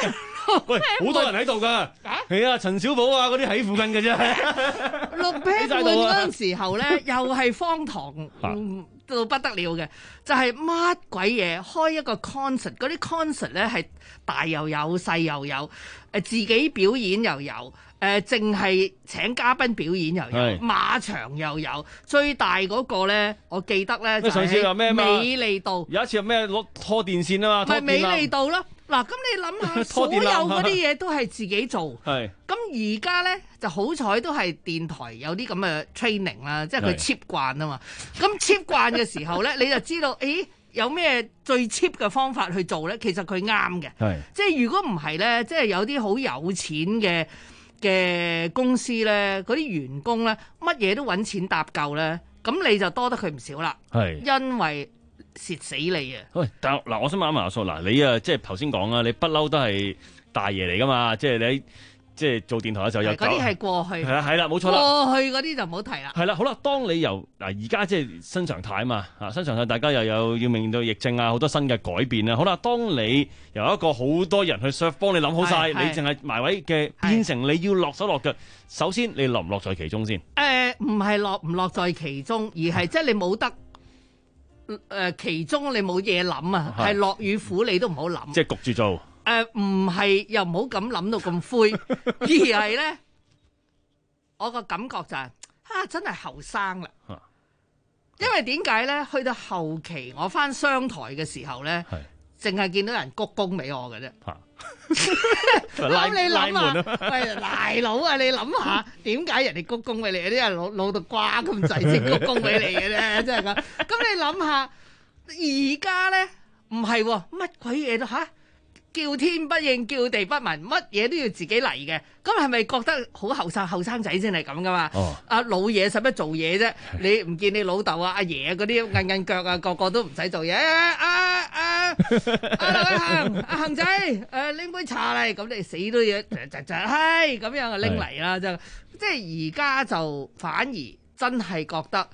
喂，好多人喺度㗎，係啊，陳小寶啊嗰啲喺附近嘅啫。 六 pair 半嗰陣時候咧，又係荒唐。嗯到不得了嘅，就係乜鬼嘢開一個 concert，嗰啲 concert 咧係大又有細又有，誒自己表演又有，誒淨係請嘉賓表演又有，馬場又有，最大嗰個咧，我記得咧就係美利道， 有一次有咩攞拖電線啊嘛， 咪美利道咯。嗱，咁你諗下，所有嗰啲嘢都係自己做。係。咁而家咧就好彩都係電台有啲咁嘅 training 啦，即係佢 cheap 慣啊嘛。咁 cheap 慣嘅時候咧，你就知道，誒有咩最 cheap 嘅方法去做咧？其實佢啱嘅。係。即係如果唔係咧，即係有啲好有錢嘅嘅公司咧，嗰啲員工咧，乜嘢都揾錢搭夠咧，咁你就多得佢唔少啦。係。因為蝕死你啊！ 喂，但嗱，我想問一問阿叔，嗱，你啊，即係頭先講啊，你不嬲都係大爺嚟噶嘛？即係你即係做電台嘅時候有嗰啲係過去， 係啦係啦，冇錯啦。 過去嗰啲就唔好提啦。 係啦，好啦，當你由嗱而家即係新常態啊嘛，啊新常態大家又有要面對疫症啊，好多新嘅改變啊。好啦，當你由一個好多人去 serve 幫你諗好晒，你淨係埋位嘅，變成你要落手落腳。首先，你落唔落在其中先？ 誒，唔係落唔落在其中，而係即係你冇得。誒、呃，其中你冇嘢諗啊，係落與苦你都唔好諗， 即係焗住做。誒、 呃，唔係又唔好咁諗到咁灰，而係咧，我個感覺就係、是、啊，真係後生啦。因為點解咧？去到後期我翻商台嘅時候咧，淨係見到人鞠躬俾我嘅啫。咁你諗下，喂，大佬啊，你諗下，點解人哋鞠躬俾你？有啲人老老到瓜咁滯先鞠躬俾你嘅啫，真係咁。咁你諗下，而家咧唔係喎，乜鬼嘢都吓，叫天不應，叫地不聞，乜嘢都要自己嚟嘅。咁係咪覺得好後生？後生仔先係咁噶嘛？哦，阿老嘢使乜做嘢啫？你唔見你老豆啊、阿爺啊嗰啲韌韌腳啊，個個都唔使做嘢。阿阿阿劉偉恒，阿恒仔，誒拎杯茶嚟，咁你死都要，就就就係咁樣啊拎嚟啦，就即係而家就反而真係覺得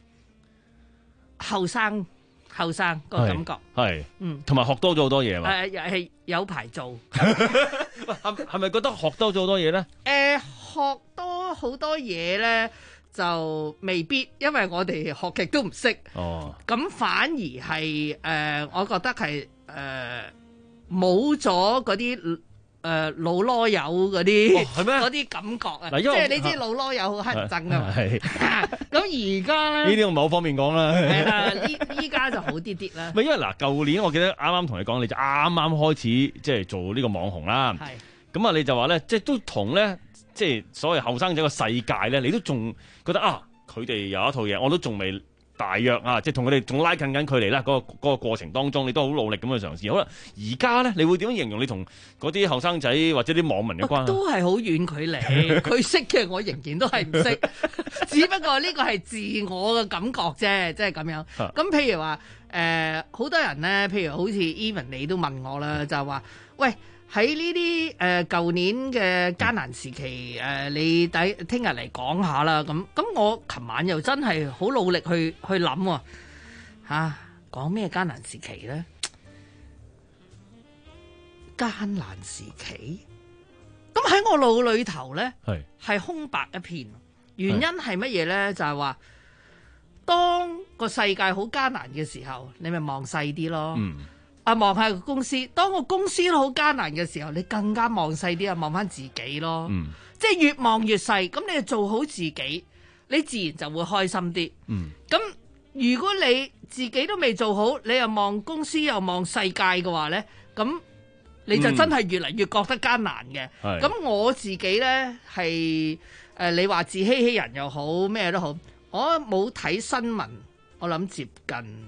後生。後生個感覺係，嗯，同埋學多咗好多嘢嘛。 誒，又係有排做。 係係咪覺得學多咗好多嘢咧？ 誒，學多好多嘢咧，就未必，因為我哋學極都唔識。哦。咁反而係誒，我覺得係誒冇咗嗰啲。誒、呃、老囉柚嗰啲，嗰啲、哦、感覺啊，即係你知老囉柚好乞人憎噶嘛。咁而家咧，呢啲我唔係好方便講啦。 係啦，依依家就好啲啲啦。 唔係因為嗱，舊年我記得啱啱同你講，你就啱啱開始即係做呢個網紅啦。係。咁啊，你就話咧，即係都同咧，即係所謂後生仔個世界咧，你都仲覺得啊，佢哋有一套嘢，我都仲未。大約啊，即係同佢哋仲拉近緊距離啦。嗰、嗰個嗰、嗰個過程當中，你都好努力咁去嘗試。好啦，而家咧，你會點樣形容你同嗰啲後生仔或者啲網民嘅關係？都係好遠距離，佢識嘅我仍然都係唔識。只不過呢個係自我嘅感覺啫，即係咁樣。咁譬如話誒，好、呃、多人咧，譬如好似 Even 你都問我啦，就係話喂。喺呢啲誒舊年嘅艱難時期，誒、呃、你第聽日嚟講下啦，咁咁我琴晚又真係好努力去去諗喎，嚇講咩艱難時期咧？艱難時期，咁喺我腦裏頭咧係係空白一片，原因係乜嘢咧？就係、是、話當個世界好艱難嘅時候，你咪望細啲咯。嗯啊，望下個公司，當個公司都好艱難嘅時候，你更加望細啲啊，望翻自己咯。嗯，即係越望越細，咁你就做好自己，你自然就會開心啲。嗯，咁如果你自己都未做好，你又望公司又望世界嘅話咧，咁你就真係越嚟越覺得艱難嘅。咁、嗯、我自己咧係誒，你話自欺欺人又好，咩都好，我冇睇新聞，我諗接近。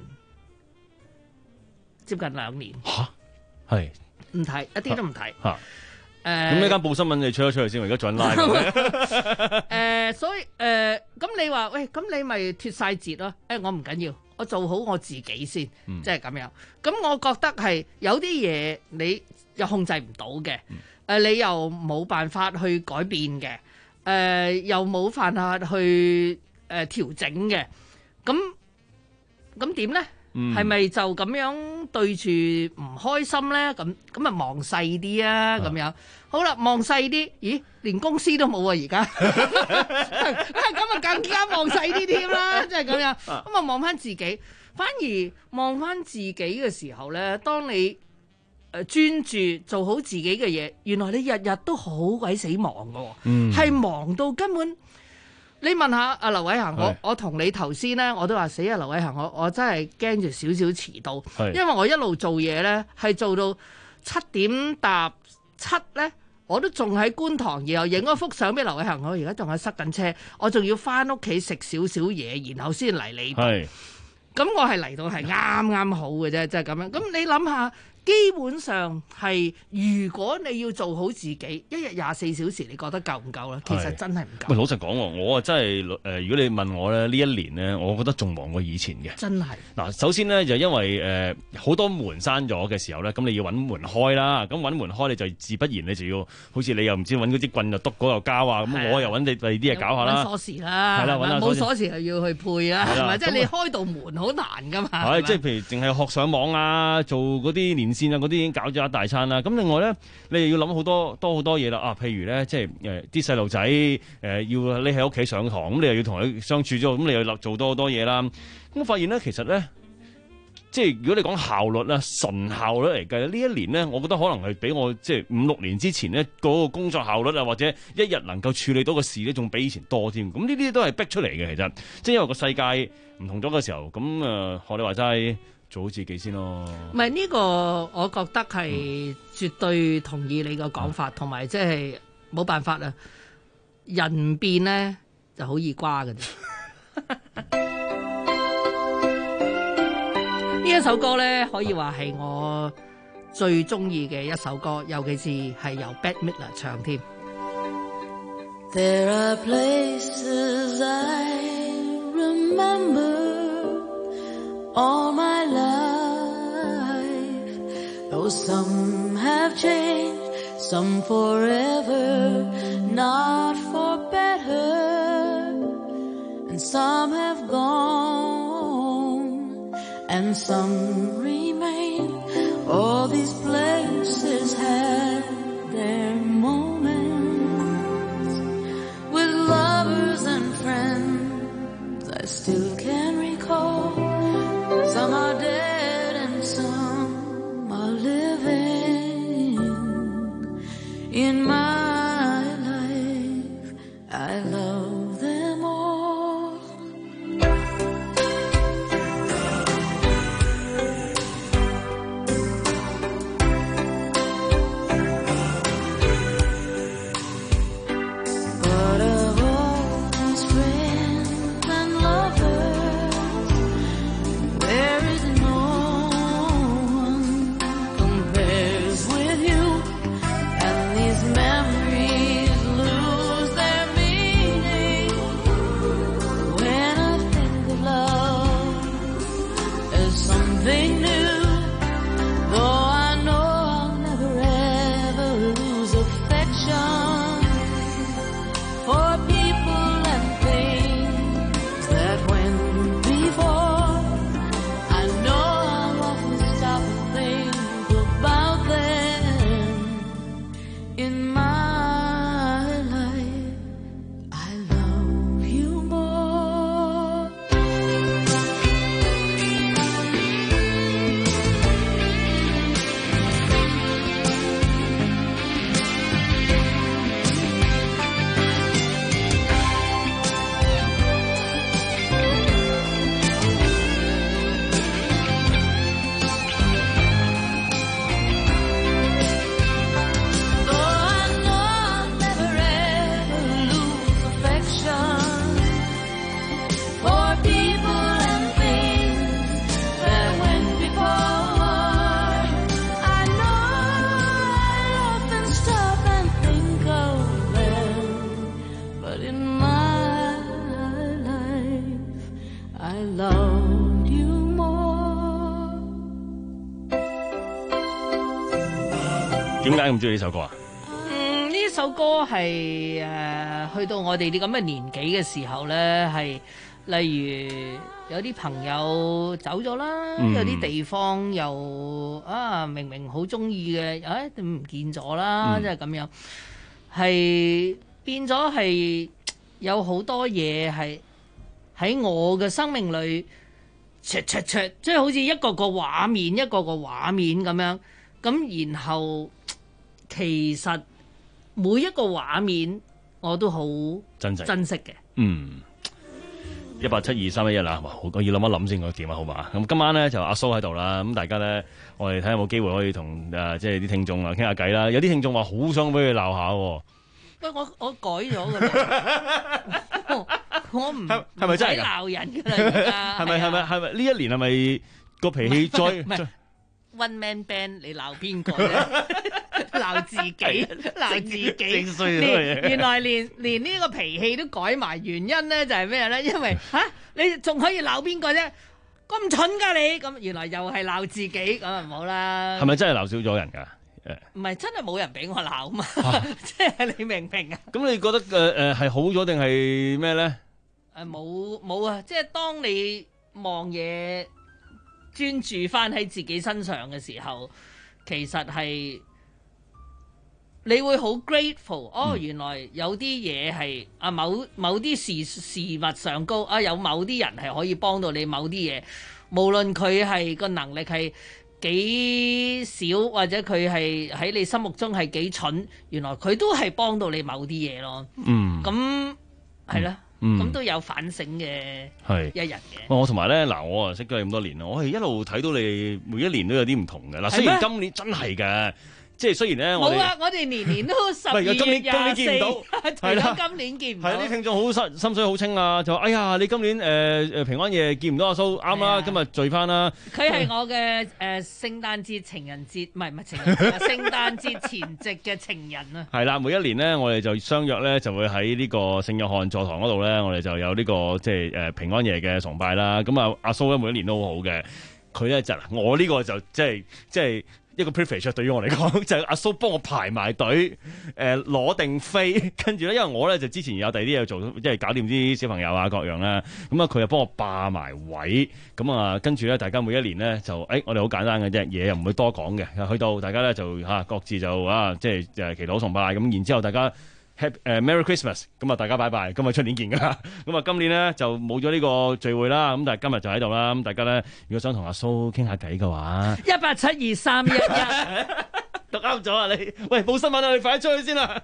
接近兩年嚇，係唔睇一啲都唔睇嚇。誒咁呢間報新聞你吹咗出去先，我而家做緊拉。誒、呃，所以誒，咁、呃、你話喂，咁你咪脫晒節咯？誒、欸，我唔緊要，我做好我自己先，嗯、即係咁樣。咁我覺得係有啲嘢你又控制唔到嘅，誒、嗯呃，你又冇辦法去改變嘅，誒、呃，又冇辦法去誒、呃、調整嘅。咁咁點咧？ 係咪、嗯、就咁樣對住唔開心咧？咁咁啊望細啲啊，咁樣好啦，望細啲，咦，連公司都冇啊，而家咁啊更加望細啲添啦，即係咁樣，咁啊望翻自己，反而望翻自己嘅時候咧，當你誒專注做好自己嘅嘢，原來你日日都好鬼死忙噶，係、嗯、忙到根本。你問下阿劉偉恒，我我同你頭先咧，我都話死啊！劉偉恒，我我真係驚住少少遲到，因為我一路做嘢咧，係做到七點搭七咧，我都仲喺觀塘，然後影咗幅相俾劉偉恒，我而家仲喺塞緊車，我仲要翻屋企食少少嘢，然後先嚟你度。咁我係嚟到係啱啱好嘅啫，即係咁樣。咁你諗下。基本上係，如果你要做好自己，一日廿四小時，你覺得夠唔夠咧？其實真係唔夠。 喂，老實講喎，我啊真係誒、呃，如果你問我咧，呢一年咧，我覺得仲忙過以前嘅。 真係。嗱， 首先咧就因為誒好、呃、多門閂咗嘅時候咧，咁你要揾門開啦。咁揾門開你就自不然你就要，好似你又唔知揾嗰支棍又篤嗰又膠啊，咁我又揾你第二啲嘢搞下啦。 揾鎖匙啦，係啦，揾冇鎖匙又要去配啦，係咪？即係你開道門好難噶嘛。係，即係譬如淨係學上網啊，做嗰啲連線啊，嗰啲已經搞咗一大餐啦。咁另外咧，你又要諗好多多好多嘢啦。啊，譬如咧，即係誒啲細路仔誒要匿喺屋企上堂，咁你又要同佢相處咗，咁你又做多好多嘢啦。咁我發現咧，其實咧。即係如果你講效率啦，純效率嚟計呢一年呢，我覺得可能係比我即係五六年之前呢嗰個工作效率啊，或者一日能夠處理到嘅事呢，仲比以前多添。咁呢啲都係逼出嚟嘅，其實即係因為個世界唔同咗嘅時候，咁誒學你話齋做好自己先咯。 唔係呢個，我覺得係絕對同意你個講法，同埋即係冇辦法啦。人變呢就好易瓜嘅啫。呢一首歌咧，可以話係我最中意嘅一首歌，尤其是係由 Bette Midler 唱添。 There are places I remember all my life, though some have changed, some forever, not for better, and some have gone.And some remain. All these places had their moments with lovers and friends I still can recall. Some are dead and some are living. In my life, I love them more.I love you more。 點解咁中意呢首歌啊？ 嗯，呢首歌係誒、呃、去到我哋啲咁嘅年紀嘅時候咧，係例如有啲朋友走咗啦， 嗯有啲地方又啊明明好中意嘅，誒唔見咗啦， 嗯即係咁樣，係變咗係有好多嘢係喺我嘅生命裏，灼灼灼，即係好似一個個畫面，一個個畫面咁樣，咁然後其實每一個畫面我都好真實珍惜嘅。 嗯。一八七二三一一啦，我要諗一諗先個電話號碼。咁今晚咧就阿蘇喺度啦，咁大家咧我哋睇下有冇機會可以同誒、呃、即係啲聽眾啊傾下偈啦。有啲聽眾話好想俾佢鬧下喎。 喂，我我改咗㗎啦，我唔係咪真係㗎鬧人㗎啦而家。 係咪係咪係咪呢一年係咪個脾氣再唔係 one man band？你鬧邊個啫？鬧自己，鬧自己。 正衰嘅連原來連連呢個脾氣都改埋，原因咧就係咩咧？因為吓、啊、你仲可以鬧邊個啫？咁蠢㗎你！咁原來又係鬧自己，咁啊唔好啦。 係咪真係鬧少咗人㗎？誒， 唔係真係冇人俾我鬧嘛？ 啊即係你明唔明啊？ 咁你覺得誒誒係好咗定係咩咧？ 誒冇冇啊！即係當你望嘢專注翻喺自己身上嘅時候，其實係你會好 grateful。哦， 嗯原來有啲嘢係啊某某啲事事物上高啊，有某啲人係可以幫到你某啲嘢，無論佢係個能力係幾少，或者佢係喺你心目中係幾蠢，原來佢都係幫到你某啲嘢咯。 嗯， 咁係啦。 嗯咁都有反省嘅係一日嘅。 我同埋咧嗱，我啊識咗你咁多年啦，我係一路睇到你每一年都有啲唔同嘅嗱。雖然今年真係嘅，即係雖然咧我哋冇啊，我哋年年都十二月今年今年廿四， 見唔到除咗今年見唔到。 係啲聽眾好心心水好清啊，就話哎呀，你今年誒誒、呃、平安夜見唔到阿蘇，啱啦，今日聚翻啦。 佢係我嘅誒聖誕節、情人節，唔係唔係情人節，聖誕節前夕嘅情人啊。 係啦，每一年咧，我哋就相約咧，就會喺呢個聖約翰座堂嗰度咧，我哋就有呢、這個即係誒平安夜嘅崇拜啦。咁啊，阿蘇咧每一年都好好嘅，佢咧就我呢個就即係即係。一個 privilege 對於我嚟講，就係、是、阿蘇幫我排埋隊，誒、呃、攞定飛，跟住咧，因為我咧就之前有第二啲嘢做，即係搞掂啲小朋友啊各樣啦，咁啊佢又幫我霸埋位，咁啊跟住咧大家每一年咧就，誒、哎、我哋好簡單嘅啫，嘢又唔會多講嘅，去到大家咧就嚇、啊、各自就啊即係誒祈禱崇拜，咁然之後大家。Happy 誒 Merry Christmas，咁啊大家拜拜，今日出年見㗎啦。咁啊今年咧就冇咗呢個聚會啦，咁但係今日就喺度啦。咁大家咧如果想同阿蘇傾下偈嘅話， 一八七二三一一， 讀啱咗啊你！喂，冇新聞啊，你快啲出去先啦！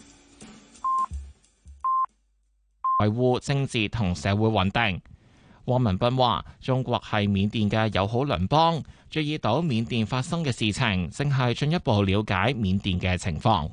維護政治同社會穩定。汪文斌話：中國係緬甸嘅友好鄰邦，注意到緬甸發生嘅事情，正係進一步了解緬甸嘅情況。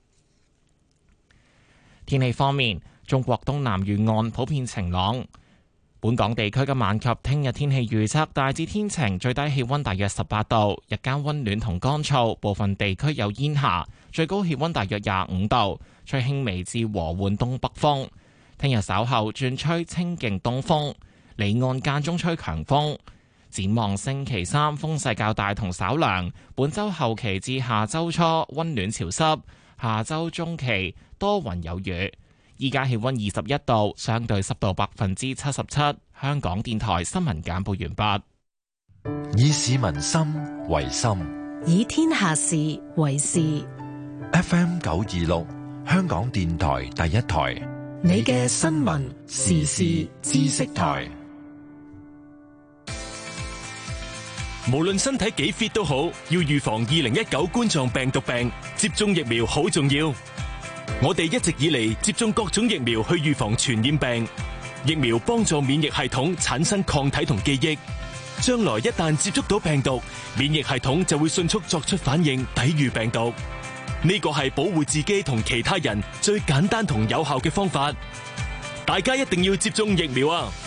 天氣方面，中國東南沿岸普遍晴朗。本港地區今晚及聽日天氣預測大致天晴，最低氣溫大約十八度，日間溫暖同乾燥，部分地區有煙霞，最高氣溫大約廿五度，吹輕微至和緩東北風。聽日稍後轉吹清勁東風，離岸間中吹強風。展望星期三風勢較大同稍涼，本週後期至下週初溫暖潮濕，下週中期多雲有雨，依家氣溫二十一度，相對濕度百分之七十七。香港電台新聞簡報完畢。以市民心為心， 以天下事為事。 F M 九二六，香港電台第一台， 你嘅新聞時事知識台。 無論身體幾 fit 都好，要預防二零一九冠狀病毒病，接種疫苗好重要。我哋一直以嚟接種各種疫苗去預防傳染病，疫苗幫助免疫系統產生抗體同記憶，將來一旦接觸到病毒，免疫系統就會迅速作出反應，抵禦病毒。呢個係保護自己同其他人最簡單同有效嘅方法，大家一定要接種疫苗啊！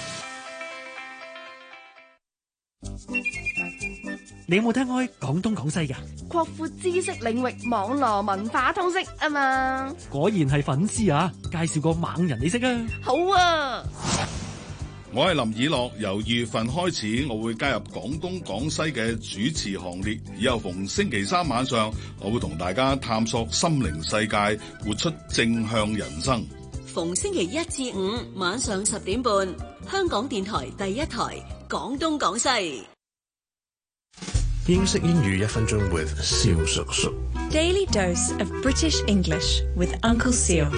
你有冇聽開廣東廣西㗎？ 擴闊知識領域，網絡文化通識啊嘛！ 果然係粉絲啊！介紹個猛人你識啊！ 好啊！ 我係林以樂，由二月份開始，我會加入廣東廣西嘅主持行列。以後逢星期三晚上，我會同大家探索心靈世界，活出正向人生。 逢星期一至五晚上十點半，香港電台第一台廣東廣西。 英式英語一分鐘 with 蕭叔叔。 Daily dose of British English with Uncle Seal.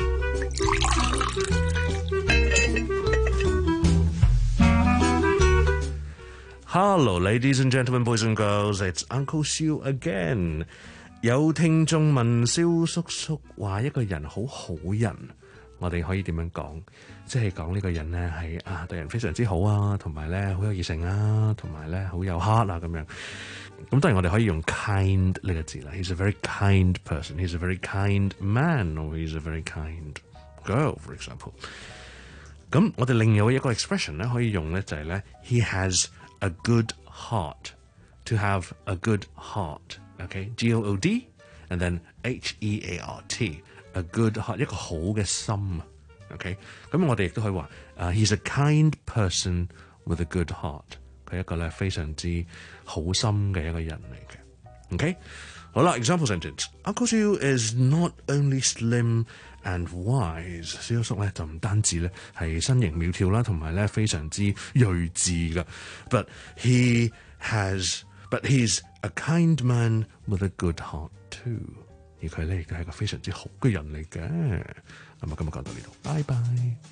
Hello, ladies and gentlemen, boys and girls. It's Uncle Seal again. 有聽眾問蕭叔叔話一個人好好人，我哋可以點樣講？即係講呢個人咧係啊對人非常之好啊，同埋咧好有熱誠啊，同埋咧好有 heart 啊咁樣。咁當然我哋可以用 kind 呢個字啦。He's a very kind person. He's a very kind man, or he's a very kind girl, for example. 咁我哋另有一個 expression 咧可以用咧就係咧 He has a good heart. To have a good heart. Okay, G O O D and then H E A R T. A good heart, 一個好嘅心。OK， 咁我哋亦都可以話uh, He's a kind person with a good heart. 佢係一個咧非常之好心嘅一個人嚟嘅。OK， 好啦 ，example sentence. Uncle Siu is not only slim and wise. 蕭叔咧就唔單止咧係身形苗條啦，同埋咧非常之睿智噶。But he has, but he's a kind man with a good heart too. 而佢咧亦都係一個非常之好嘅人嚟嘅。咁啊，今日講到呢度，拜拜。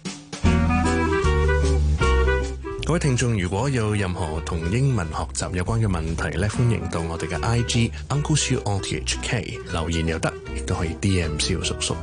各位聽眾，如果有任何同英文學習有關嘅問題咧，歡迎到我哋嘅 I G Uncle Siu O T H K 留言又得，亦都可以 D M 蕭叔叔。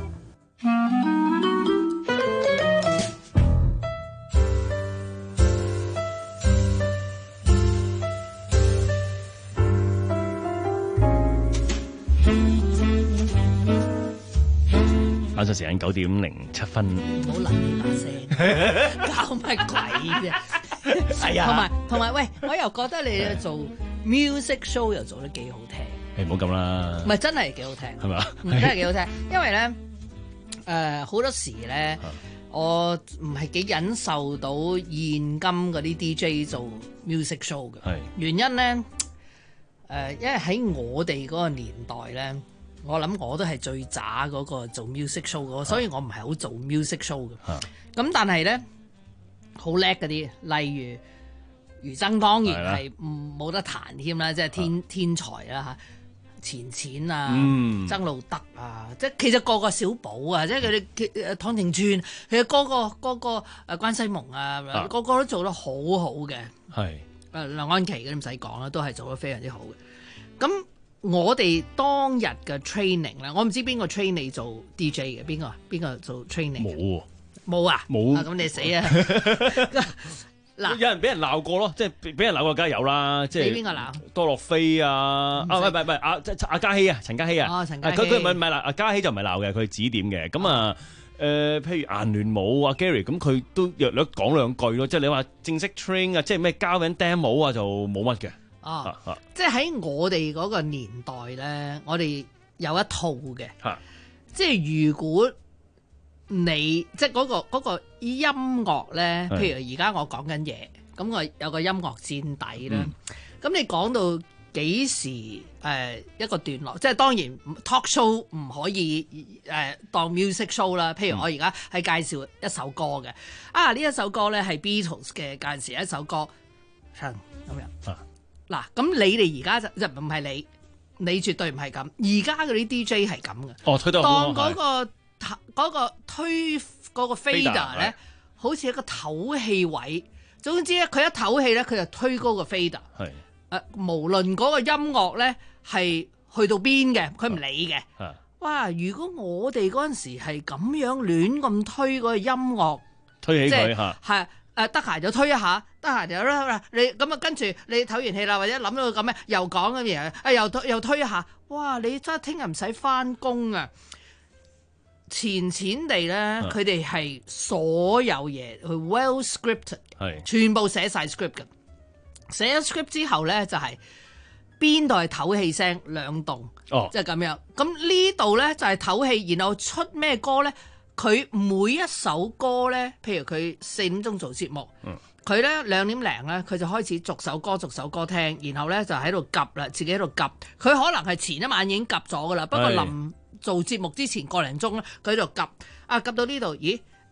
晚上時間九點零七分， 唔好諗你把聲，搞乜鬼啫？ 係啊， 同埋同埋，喂，我又覺得你做 music show 又做得幾好聽。 誒唔好咁啦， 唔係真係幾好聽， 係嘛？ 唔真係幾好聽，因為咧誒好多時咧，我唔係幾忍受到現今嗰啲 D J 做 music show 嘅。係原因咧誒、呃，因為喺我哋嗰個年代咧。我諗我都係最渣嗰個做 music show 嗰個，所以我唔係好做 music show 嘅。咁但係咧，好叻嗰啲，例如余爭當然係冇得彈添啦，即係天天才啦嚇，錢錢啊，嗯、曾路德啊，即係其實個個小寶啊，即係佢哋誒湯正川，其實個個個個誒關西蒙啊，啊個個都做得好好嘅。係誒梁安琪嗰啲唔使講啦，都係做得非常之好嘅。咁我哋當日嘅 training 咧，我唔知邊個 train 你做 D J 嘅，邊個邊個做 training？ 冇喎，冇啊，冇。咁你死啊！嗱， 有人俾人鬧過咯，即係俾人鬧過，梗係有啦。即係俾邊個鬧？多洛菲啊，啊唔係唔係阿阿嘉熙啊，陳嘉熙啊。哦，陳嘉熙。佢佢唔係唔係鬧，阿嘉熙就唔係鬧嘅，佢指點嘅。咁啊誒，譬如顏聯武啊 Gary， 咁佢都略略講兩句咯。即係你話正式 train 啊，即係咩交緊 demo 啊，就冇乜嘅。 哦，啊、即係喺我哋嗰個年代咧，我哋有一套嘅，啊、即係如果你即係嗰、嗰個嗰個音樂咧，譬如而家我講緊嘢，咁我有個音樂墊底咧，咁、嗯、你講到幾時誒、呃、一個段落，即係當然 talk show 唔可以誒、呃、當 music show 啦。譬如我而家係介紹一首歌嘅，啊呢一首歌咧係 Beatles 嘅介紹一首歌，唱咁樣。啊嗱，咁你哋而家就就唔係你，你絕對唔係咁。而家嗰啲 D J 係咁嘅。哦，推得好。當嗰、嗰個嗰個推嗰、嗰個 fader 咧，好似一個唞氣位。總之咧，佢一唞氣咧，佢就推高個 fader。係。誒，無論嗰個音樂咧係去到邊嘅，佢唔理嘅。係。哇！如果我哋嗰陣時係咁樣亂咁推嗰個音樂，推起佢嚇。係。誒得閒就推一下，得閒就啦。你咁啊，跟住你唞完氣啦，或者諗到咁咩，又講咁嘢，啊又推又推一下。哇！你真係聽日唔使翻工啊！淺淺地咧，佢哋係所有嘢去 well scripted， 全部寫晒 script 嘅。寫咗 script 之後咧，就係邊度係唞氣聲兩棟，即係咁樣。咁呢度咧就係唞氣，然後出咩歌咧？佢每一首歌咧，譬如佢四點鐘做節目，佢咧兩點零咧，佢就開始逐首歌逐首歌聽，然後咧就喺度夾啦，自己喺度夾。佢可能係前一晚已經夾咗噶啦，不過臨做節目之前個零鐘咧，佢喺度夾啊，夾到呢度，咦？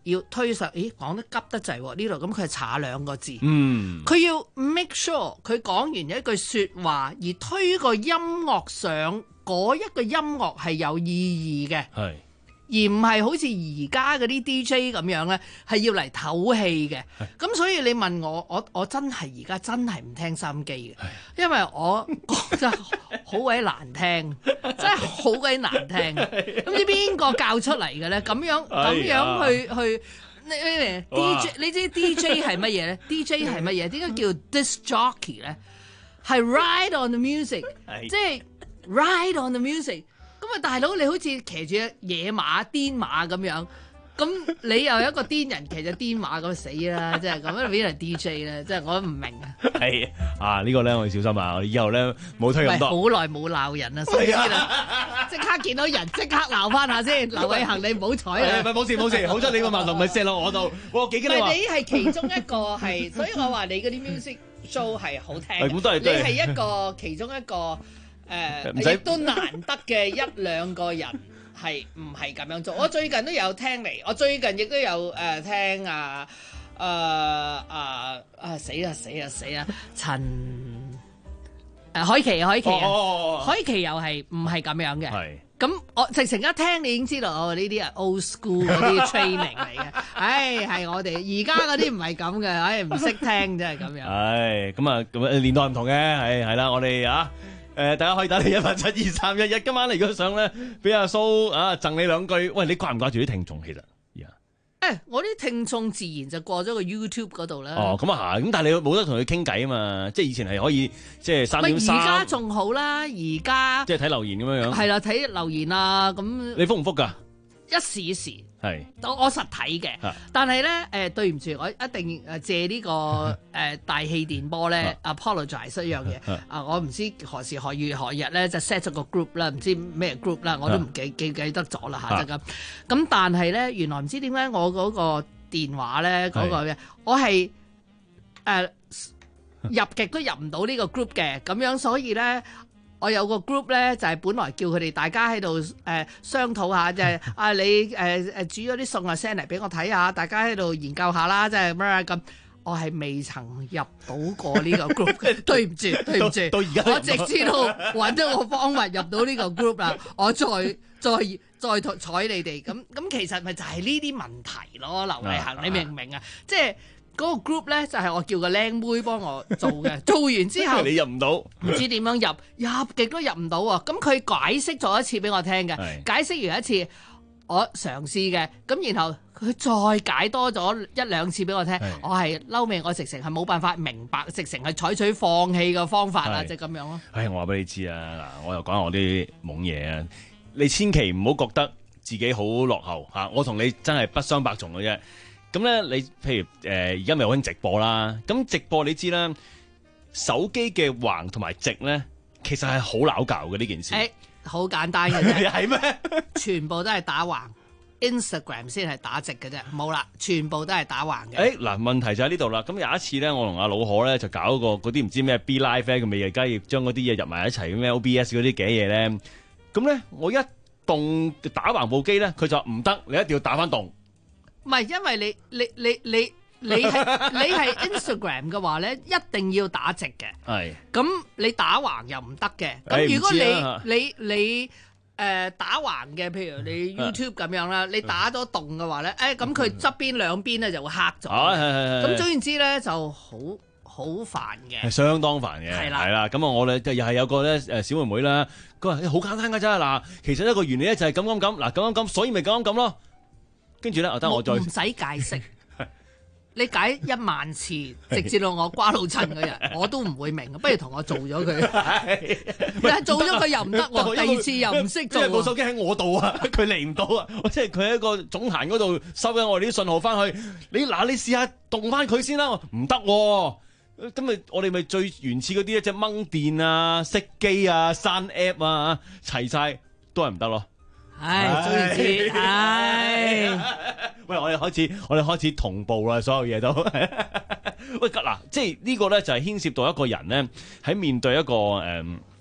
要推上，咦講得急得滯喎呢度，咁佢係查兩個字， 嗯， 佢要 make sure 佢講完一句説話而推個音樂上嗰一個音樂係有意義嘅， 係。 而唔係好似而家嗰啲 D J 咁樣咧，係要嚟唞氣嘅。咁所以你問我，我我真係而家真係唔聽收音機嘅，因為我覺得好鬼難聽，真係好鬼難聽。咁知邊個教出嚟嘅咧？咁樣咁樣去去，你你 D J 你知 D J 係乜嘢咧 ？D J 係乜嘢？點解叫 disc jockey 咧？係 ride on the music， 即係 ride on the music。咁啊，大佬你好似騎住野馬、癲馬咁樣，咁你又有一個癲人騎隻癲馬咁死啦，即係咁樣變嚟 D J 咧，即係我都唔明啊。 係啊，呢個咧我要小心啊！我以後咧冇推咁多。 好耐冇鬧人啦，所以啦，即刻見到人即刻鬧翻下先。劉偉恒，你唔好彩啦。 唔係冇事冇事，好彩你個麥頭咪射落我度，我幾驚你話。 你係其中一個係，所以我話你嗰啲 music show 係好聽。 咁都係， 你係一個其中一個。誒，亦都難得嘅一兩個人係唔係咁樣做？我最近都有聽嚟，我最近亦都有誒、呃、聽啊誒啊啊死啊死啊死啊陳誒海琪海琪啊， 哦、 海琪又係唔係咁樣嘅？ 係咁我直情一聽你已經知道，哦呢啲係 old school 嗰啲 training 嚟嘅。唉，係我哋而家嗰啲唔係咁嘅，唉唔識聽真係咁樣。 唉，咁啊咁年代唔同嘅，係係啦，我哋啊。誒、呃，大家可以打嚟一八七二三一一。今晚嚟如果想咧，俾阿蘇啊贈你兩句。喂，你掛唔掛住啲聽眾？其實，而家誒，我啲聽眾自然就過咗個 YouTube 嗰度啦。 哦，咁啊嚇，咁但係你冇得同佢傾偈啊嘛，即係以前係可以即係三點三。 而家仲好啦，而家即係睇留言咁樣樣。 係啦，睇留言啊，咁你覆唔覆㗎？ 一時一時。 係， 我我實睇嘅，但係咧誒對唔住，我一定誒借呢、呢個誒、呃、大氣電波咧 apologize 一樣嘢啊！我唔知何時何月何日咧就 set 咗個 group 啦，唔知咩 group 啦，我都唔記記記得咗啦嚇，就咁。咁但係咧原來唔知點解我嗰個電話咧嗰、嗰個嘅，我係誒、呃、入極都入唔到呢個 group 嘅，咁樣所以咧。我有個 group 咧，就係、是、本來叫佢哋大家喺度誒商討下，就係、是、啊你誒誒、呃、煮咗啲餸啊 send 嚟俾我睇下，大家喺度研究下啦，即係咩咁。我係未曾入到過呢個 group 嘅，對唔住對唔住， 到而家我直至到揾咗個方法入到呢個 group 啦，我再再再睬你哋。咁咁其實咪就係呢啲問題咯，劉偉恒，你明唔明啊？即係。嗰個 group 咧就係、是、我叫個靚妹幫我做嘅，做完之後你入唔到， 唔知點樣入，入極都入唔到喎。咁佢解釋咗一次俾我聽嘅，解釋完一次我嘗試嘅，咁然後佢再解多咗一兩次俾我聽，我係嬲尾，我直情係冇辦法明白，直情係採取放棄嘅方法啦，即係咁樣咯。 唉，我話俾你知啊，嗱，我又講下我啲懵嘢啊，你千祈唔好覺得自己好落後嚇，我同你真係不相伯仲嘅啫。咁咧，你譬如誒而家咪有興直播啦，咁直播你知啦，手機嘅橫同埋直咧，其實係好拗教嘅呢件事。 誒、欸，好簡單嘅啫， 係咩？ 全部都係打橫 ，Instagram 先係打直嘅啫，冇啦，全部都係打橫嘅。 誒嗱、欸，問題就喺呢度啦。咁有一次咧，我同阿老何咧就搞個嗰啲唔知咩 B Live 咧，佢咪而家要將嗰啲嘢入埋一齊咩 O B S 嗰啲嘅嘢咧。咁咧，我一動打橫部機咧，佢就唔得，你一定要打翻動。 唔係，因為你你你你你係你係 Instagram 嘅話咧，一定要打直嘅。係。咁你打橫又唔得嘅。咁如果你、啊、你你誒、呃、打橫嘅，譬如你 YouTube 咁樣啦，你打咗動嘅話咧，誒咁佢側邊兩邊咧就會黑咗。係係係。咁總言之咧就好好煩嘅。係相當煩嘅。係啦。係啦。咁啊，我咧又係有個咧誒小妹妹啦，佢話好簡單㗎咋嗱，其實一個原理咧就係咁咁咁嗱咁咁咁，所以咪咁咁咁咯。跟住咧，我等我再唔使解釋，你解一萬次，直至到我瓜老襯嗰日，我都唔會明。不如同我做咗佢，但係做咗佢又唔得喎，第二次又唔識做。因為部手機喺我度啊，佢嚟唔到啊，我即係佢喺個總壇嗰度收緊我哋啲信號翻去。你嗱，你試下動翻佢先啦，唔得喎。咁咪我哋咪最原始嗰啲，即係掹電啊、熄機啊、刪 app 啊，齊晒都係唔得咯。唉，總言之，唉，喂，我哋開始，我哋開始同步啦，所有嘢都，喂，嗱，即係呢個咧就係牽涉到一個人咧喺面對一個誒、呃、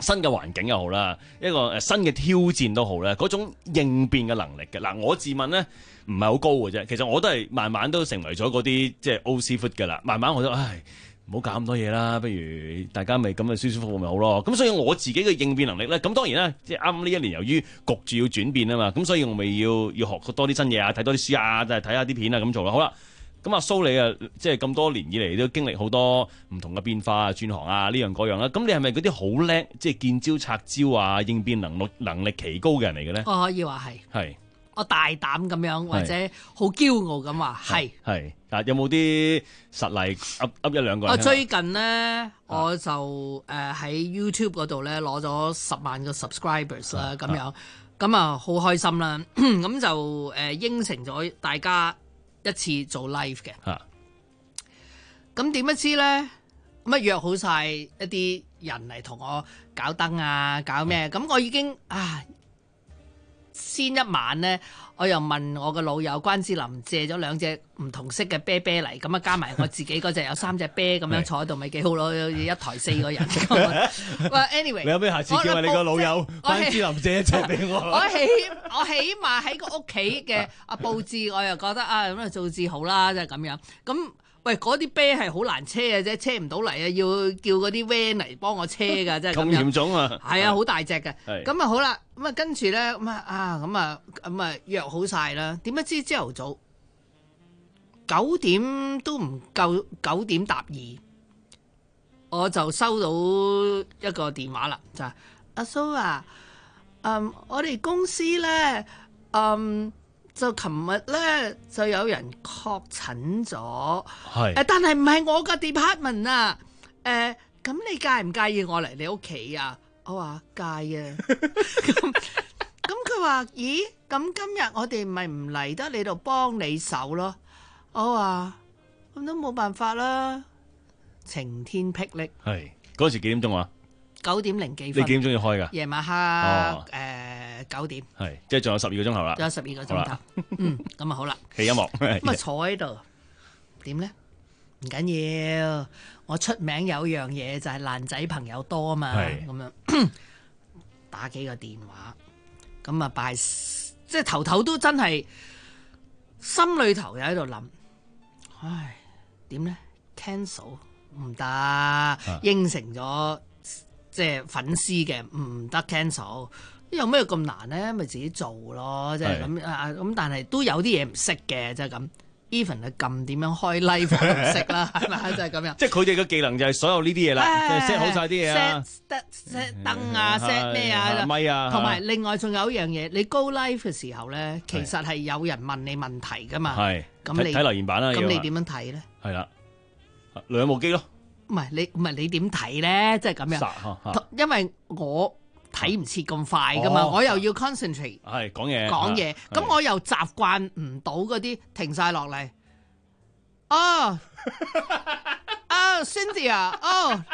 新嘅環境又好啦，一個誒新嘅挑戰都好咧，嗰種應變嘅能力嘅。嗱，我自問咧唔係好高嘅啫，其實我都係慢慢都成為咗嗰啲即係 old seafood 㗎啦。慢慢我都唉，唔好搞咁多嘢啦，不如大家咪咁咪舒舒服服咪好咯。咁所以我自己嘅應變能力咧，咁當然啦，即係啱啱呢一年由於焗住要轉變啊嘛，咁所以我咪要要學多啲新嘢啊，睇多啲書啊，就係睇下啲片啊咁做啦。好啦。咁阿蘇你啊，即係咁多年以嚟都經歷好多唔同嘅變化啊、轉行啊呢樣嗰樣啦。咁你係咪嗰啲好叻，即係見招拆招啊、應變能力能力奇高嘅人嚟嘅咧？ 我可以話係。係。我大膽咁樣，或者好驕傲咁話係。係。 嗱，有冇啲實例噏噏一兩個人？ 我最近咧，我就誒喺 YouTube 嗰度咧攞咗十萬個 subscribers 啦，咁樣咁啊好開心啦。咁就誒應承咗大家一次做 live 嘅，咁點不知咧，咁啊約好晒一啲人嚟同我搞燈啊，搞咩？咁我已經啊，先一晚咧，我又問我個老友關之琳借咗兩隻唔同色嘅啤啤嚟，咁啊加埋我自己嗰隻有三隻啤咁樣坐喺度，咪幾好咯？一台四個人。喂，anyway， 你有咩下次叫下你個老友關之琳借一隻俾我？ 我起我起碼喺個屋企嘅啊佈置，我又覺得啊咁啊佈置好啦，即係咁樣。咁喂，嗰啲啤係好難車嘅啫，車唔到嚟啊，要叫嗰啲 van 嚟幫我車㗎，即係咁樣。咁嚴重啊？ 係啊，好大隻嘅。咁啊好啦，咁啊跟住咧咁啊啊咁啊咁啊約好晒啦。點不知朝頭早九點都唔夠，九點搭二，我就收到一個電話啦，就係阿蘇啊，嗯，我哋公司咧，嗯。就琴日咧就有人確診咗，係誒，但係唔係我個 department 啊，誒，咁你介唔介意我嚟你屋企啊？我話介啊，咁咁佢話咦，咁今日我哋咪唔嚟得你度幫你手咯？我話咁都冇辦法啦，晴天霹靂。 係嗰時幾點鐘啊？ 九點零幾分。 你幾點鐘要開㗎？夜晚黑誒。九點係， 即係仲有十二個鐘頭啦， 仲有十二個鐘頭，嗯，咁啊好啦， 起音樂， 咁啊坐喺度，點咧？唔緊要，我出名有樣嘢就係爛仔朋友多啊嘛，咁樣打幾個電話，咁啊拜，即係頭頭都真係心裏頭又喺度諗，唉，點咧 ？cancel 唔得，應承咗即係粉絲嘅唔得 cancel。有咩咁難咧？咪自己做咯，即係咁啊！咁但係都有啲嘢唔識嘅，即係咁。Even 你撳點樣開 live 都唔識啦，係咪？就係咁樣。 即係佢哋嘅技能就係所有呢啲嘢啦，即係 set 好晒啲嘢啊 ，set set 燈啊 ，set 咩啊， 咪啊， 同埋另外仲有一樣嘢，你 go live 嘅時候咧，其實係有人問你問題噶嘛。係。咁你睇留言板啦。 咁你點樣睇咧？ 係啦，兩部機咯。 唔係你唔係你點睇咧？即係咁樣。因為我。睇唔切咁快噶嘛，哦、我又要 concentrate， 係講嘢講嘢，咁我又習慣唔到嗰啲停晒落嚟。哦，啊 Cynthia，哦，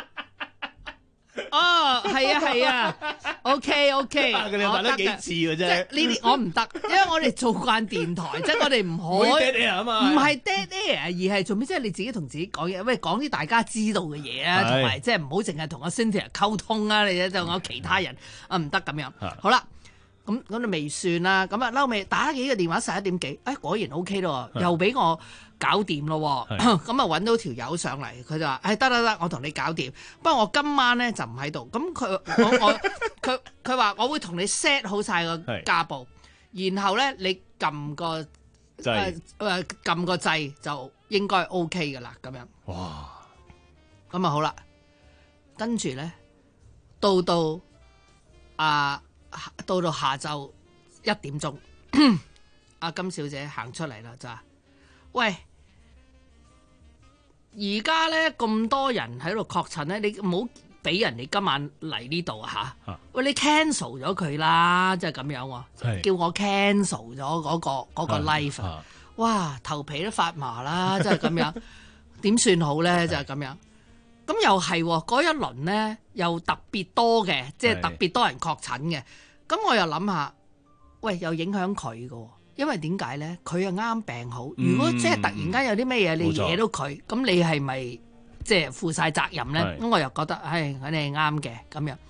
哦，係啊係啊 ，OK OK， 佢哋問得幾次嘅啫， 即係呢啲我唔得，因為我哋做慣電台，即係我哋唔可以 dead air 啊嘛， 唔係 dead air，而係做咩？即係你自己同自己講嘢，喂，講啲大家知道嘅嘢啊，同埋即係唔好淨係同阿 Cynthia 溝通啊，你就我其他人啊唔得咁樣。好啦，咁咁就未算啦，咁啊嬲尾打幾個電話，十一點幾，誒果然 OK 咯，又俾我搞掂咯，咁啊揾到條友上嚟，佢就話：誒得得得，我同你搞掂。不過我今晚咧就唔喺度。咁佢我我佢佢話我會同你 set 好晒個架步，然後咧你撳個誒誒撳個掣就應該 OK 噶啦，咁樣。哇！咁啊好啦，跟住咧到到啊到到下晝一點鐘，阿金小姐行出嚟啦，就話：喂！而家咧咁多人喺度確診咧，你唔好俾人哋今晚嚟呢度啊嚇！喂，你 cancel 咗佢啦，即係咁樣喎，叫我 cancel 咗嗰個嗰個 live，哇頭皮都發麻啦，即係咁樣，點算好咧？就係咁樣，咁又係嗰一輪咧，又特別多嘅，即係特別多人確診嘅，咁我又諗下，喂，又影響佢㗎。因為點解咧？佢又啱病好。如果即係突然間有啲咩嘢你惹到佢，咁你係咪即係負晒責任咧？咁我又覺得，唉，佢哋係啱嘅咁樣。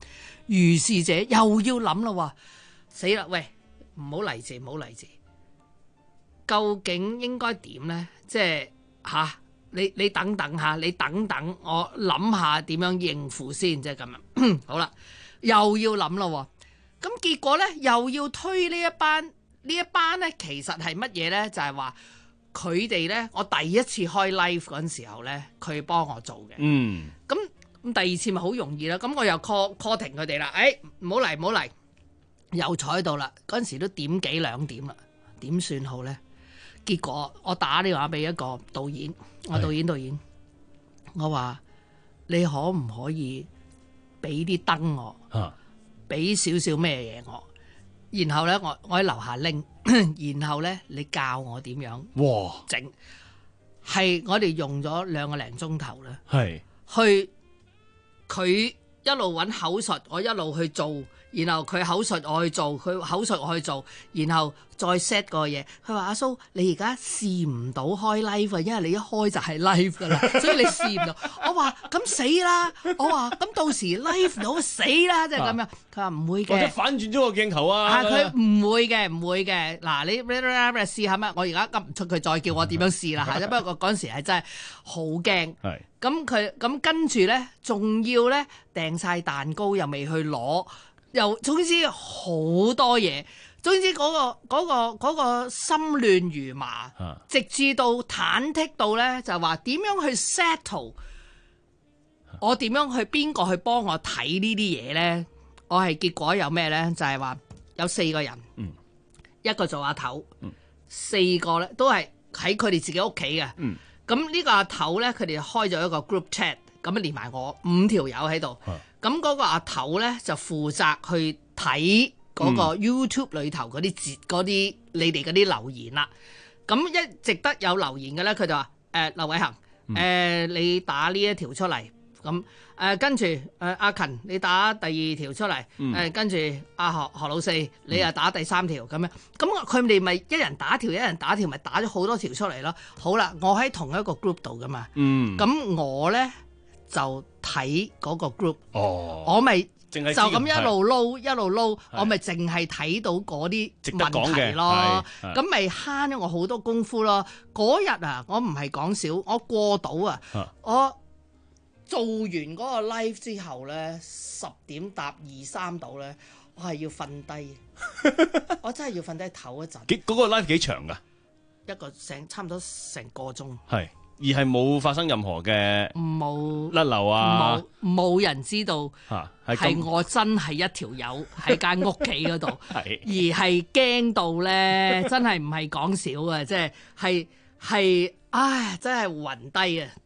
如是者又要諗啦喎，死啦！喂，唔好嚟字，唔好嚟字，究竟應該點咧？即係吓、啊，你你等等下，你等等，我諗下點樣應付先，即係咁樣。好啦，又要諗啦喎，咁結果咧又要推呢一班呢一班咧，其實係乜嘢咧？就係話佢哋咧，我第一次開 live 嗰陣時候咧，佢幫我做嘅。嗯，咁。咁第二次咪好容易啦，咁我又 call call 停佢哋啦，誒唔好嚟唔好嚟，又坐喺度啦。嗰陣時都點幾兩點啦，點算好咧？結果我打電話俾一個導演，我導演導演，我話你可唔可以俾啲燈我，俾少少咩嘢我，然後咧我我喺樓下拎，然後咧你教我點樣哇整，係我哋用咗兩個零鐘頭咧，係去。佢一路揾口述，我一路去做，然後佢口述我去做，佢口述我去做，然後再 set 個嘢。佢話阿蘇，你而家試唔到開 live 啊，因為你一開就係 live 噶啦，所以你試唔到。我話咁死啦，我話咁到時 live 到死啦，即係咁樣。佢話唔會嘅， 或者反轉咗個鏡頭啊。 啊，佢唔會嘅，唔會嘅。嗱，你試下乜？我而家噏唔出，佢再叫我點樣試啦嚇。不過嗰陣時係真係好驚。係。咁佢咁跟住咧，仲要咧訂晒蛋糕，又未去攞，又總之好多嘢。總之嗰、嗰個嗰、嗰個嗰個、心亂如麻，啊、直至到忐忑到咧，就話點樣去 settle，我點樣去邊個去幫我睇呢啲嘢咧？我係結果有咩咧？就係、係、話有四個人，嗯、一個做阿頭，嗯、四個咧都係喺佢哋自己屋企嘅。嗯咁呢個阿頭咧，佢哋開咗一個 group chat，咁啊連埋我五條友喺度。咁嗰、啊、個阿頭咧就負責去睇嗰個 YouTube 裏頭嗰啲字、嗰啲、嗯、你哋嗰啲留言啦。咁一直得有留言嘅咧，佢就話：誒、呃、劉偉恒，誒、嗯呃、你打呢一條出嚟。咁誒跟住誒阿勤，你打第二條出嚟。誒、嗯呃、跟住阿何何老四，你又打第三條咁樣。咁佢哋咪一人打條，一人打條，咪打咗好多條出嚟咯。好啦，我喺同一個 group 度噶嘛。嗯。咁我咧就睇嗰個 group。哦。我咪就咁一路撈一路撈，我咪淨係睇到嗰啲問題咯。咁咪慳咗我好多功夫咯。嗰日啊，我唔係講笑，我過到啊，啊我。做完嗰個 live 之後咧，十點搭二三度咧，我係要瞓低，我真係要瞓低唞一陣。 幾嗰個 live 幾長㗎？ 一個成差唔多成個鐘。係， 而係冇發生任何嘅冇甩漏啊， 冇冇人知道係我真係一條友喺間屋企嗰度，而係驚到咧，真係唔係講笑啊！即係係係，唉，真係暈低啊！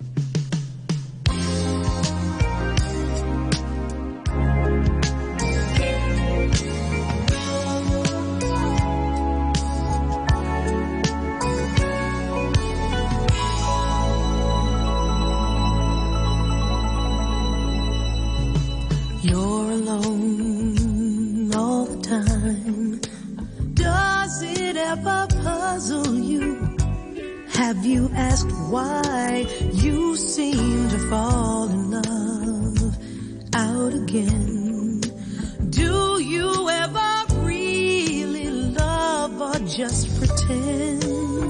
You're alone all the time. Does it ever puzzle you? Have you asked why you seem to fall in love out again? Do you ever really love or just pretend?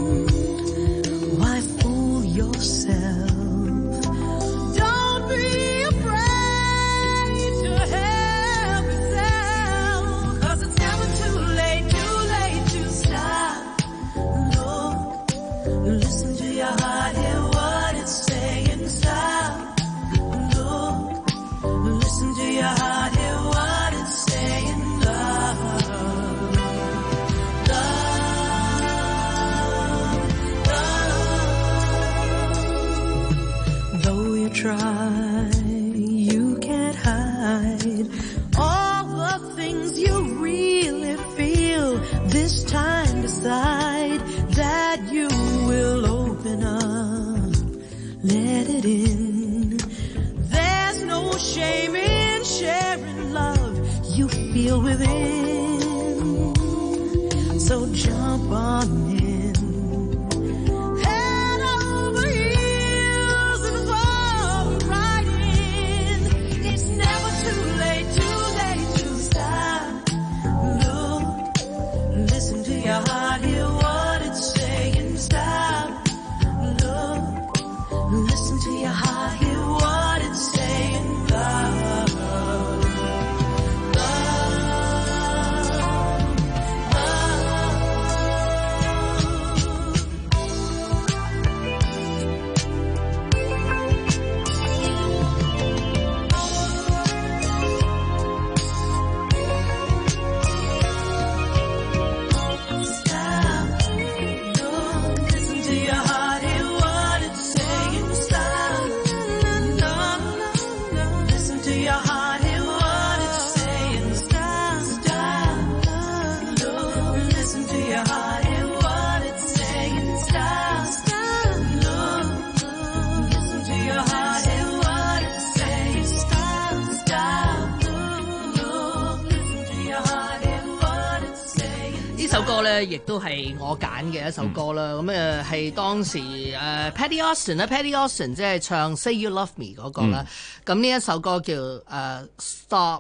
Why fool yourself? Don't be listen to your heart, hear what it's saying. Stop. Look, listen to your heart, hear what it's saying. Love, love, love. Though you try, you can't hide all the things you really feel. This time decide that you will open up, let it in. There's no shame in sharing love you feel within. So jump on in, head over heels and fall right. 首歌咧，亦都係我揀嘅一首歌啦。咁誒係當時誒、呃、Patty Austin 咧 ，Patty Austin 即係唱 Say You Love Me 嗰個啦。咁呢、嗯、一首歌叫誒、呃、Stop,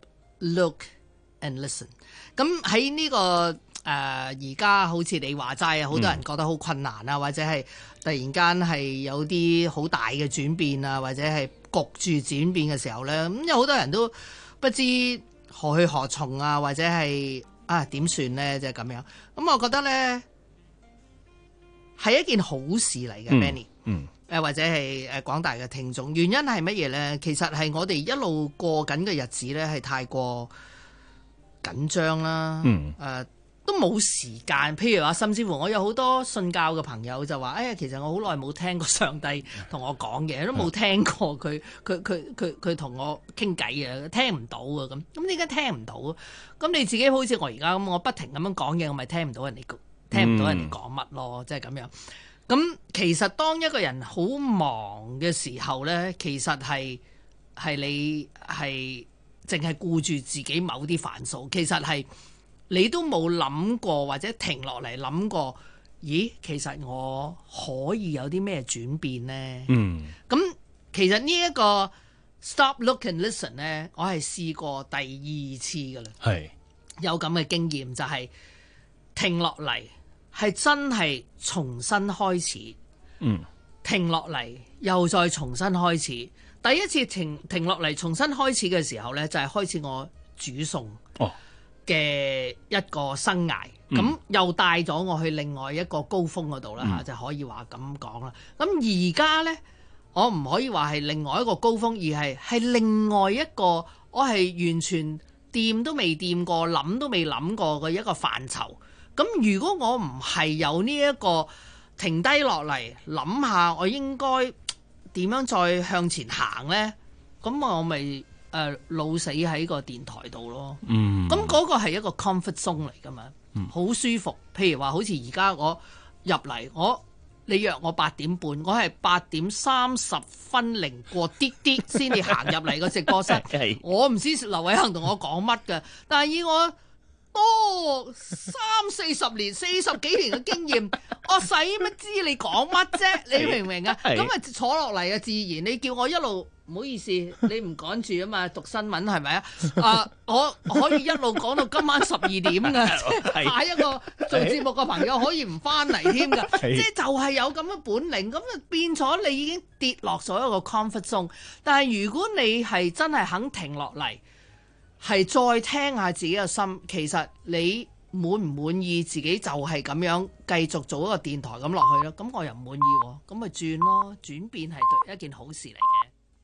Look and Listen。咁喺呢個誒而家好似你話齋啊，好多人覺得好困難啊，或者係突然間係有啲好大嘅轉變啊，或者係焗住轉變嘅時候咧，咁有好多人都不知何去何從啊，或者係啊點算咧，即係咁樣。咁我覺得咧係一件好事嚟嘅 Benny，嗯，誒或者係誒廣大嘅聽眾，原因係乜嘢咧？其實係我哋一路過緊嘅日子咧，係太過緊張啦，嗯，誒、呃。都冇時間，譬如話，甚至乎我有好多信教嘅朋友就話：哎呀，其實我好耐冇聽過上帝同我講嘢，都冇聽過佢佢佢佢佢同我傾偈啊，聽唔到啊咁。咁點解聽唔到啊？咁你自己好似我而家咁，我不停咁樣講嘢，我咪聽唔到人哋聽唔到人哋講乜咯，即係咁樣。咁其實當一個人好忙嘅時候咧，其實係係你係淨係顧住自己某啲煩數，其實係。你都冇諗過或者停落嚟諗過，咦？其實我可以有啲咩轉變呢？嗯，咁其實呢一個 Stop, Look and Listen 呢，我係試過第二次噶啦，係有咁嘅經驗，就係、是、停落嚟係真係重新開始，嗯，停落嚟又再重新開始。第一次停停落嚟重新開始嘅時候呢，就係、是、開始我煮餸。哦。嘅一個生涯，咁、嗯、又帶咗我去另外一個高峰嗰度啦嚇，就可以話咁講啦。咁而家呢，我唔可以話係另外一個高峰，而係係另外一個我係完全掂都未掂過、諗都未諗過嘅一個範疇。咁如果我唔係有呢一個停低落嚟諗下，我應該點樣再向前行呢？咁我咪〜誒、呃、老死喺個電台度咯，嗯，咁嗰個係一個 comfort zone 嚟噶嘛，好、嗯、舒服。譬如話，好似而家我入嚟，我你約我八點半，我係八點三十分零過啲啲先至行入嚟個直播室。我唔知劉偉恒同我講乜嘅，但係以我多三四十年、四十幾年嘅經驗，我使乜知你講乜啫？你明唔明啊？咁啊坐落嚟啊，自然你叫我一路。唔好意思，你唔趕住啊嘛，讀新聞係咪啊？啊，我可以一路講到今晚十二點嘅，下一個做節目嘅朋友可以唔翻嚟添㗎，即係就係有咁嘅本領，咁就變咗你已經跌落咗一個 comfort zone。但係如果你係真係肯停落嚟，係再聽下自己嘅心，其實你滿唔滿意自己就係咁樣繼續做一個電台咁落去咯。咁我又唔滿意喎，咁咪轉咯，轉變係對一件好事嚟嘅。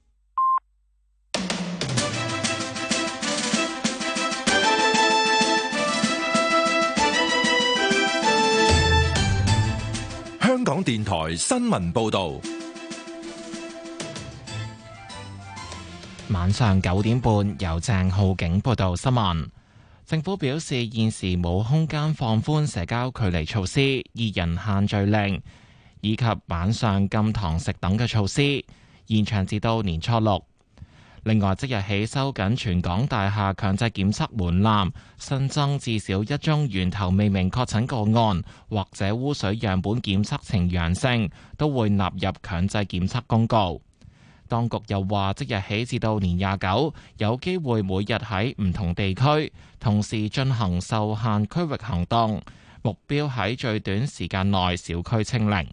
香港電台新聞報道， 晚上九點半由鄭浩景報道新聞。政府表示現時冇空間放寬社交距離措施、二人限聚令以及晚上禁堂食等嘅措施，延長至到年初六。另外，即日起收緊全港大廈強制檢測門檻，新增至少一宗源頭未明確診個案，或者污水樣本檢測呈陽性，都會納入強制檢測公告。當局又話，即日起至到年廿九，有機會每日喺唔同地區同時進行受限區域行動，目標喺最短時間內小區清零。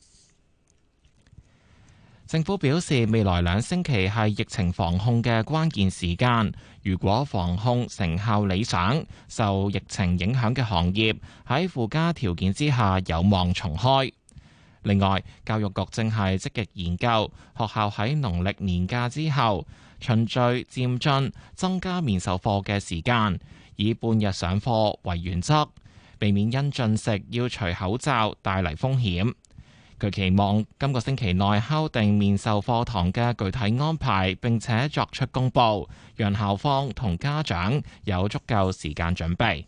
政府表示，未來兩星期係疫情防控嘅關鍵時間。如果防控成效理想，受疫情影響嘅行業喺附加條件之下有望重開。另外，教育局正係積極研究學校喺農曆年假之後循序漸進增加面授課嘅時間，以半日上課為原則，避免因進食要除口罩帶嚟風險。佢期望今個星期內敲定面授課堂嘅具體安排，並且作出公佈，讓校方同家長有足夠時間準備。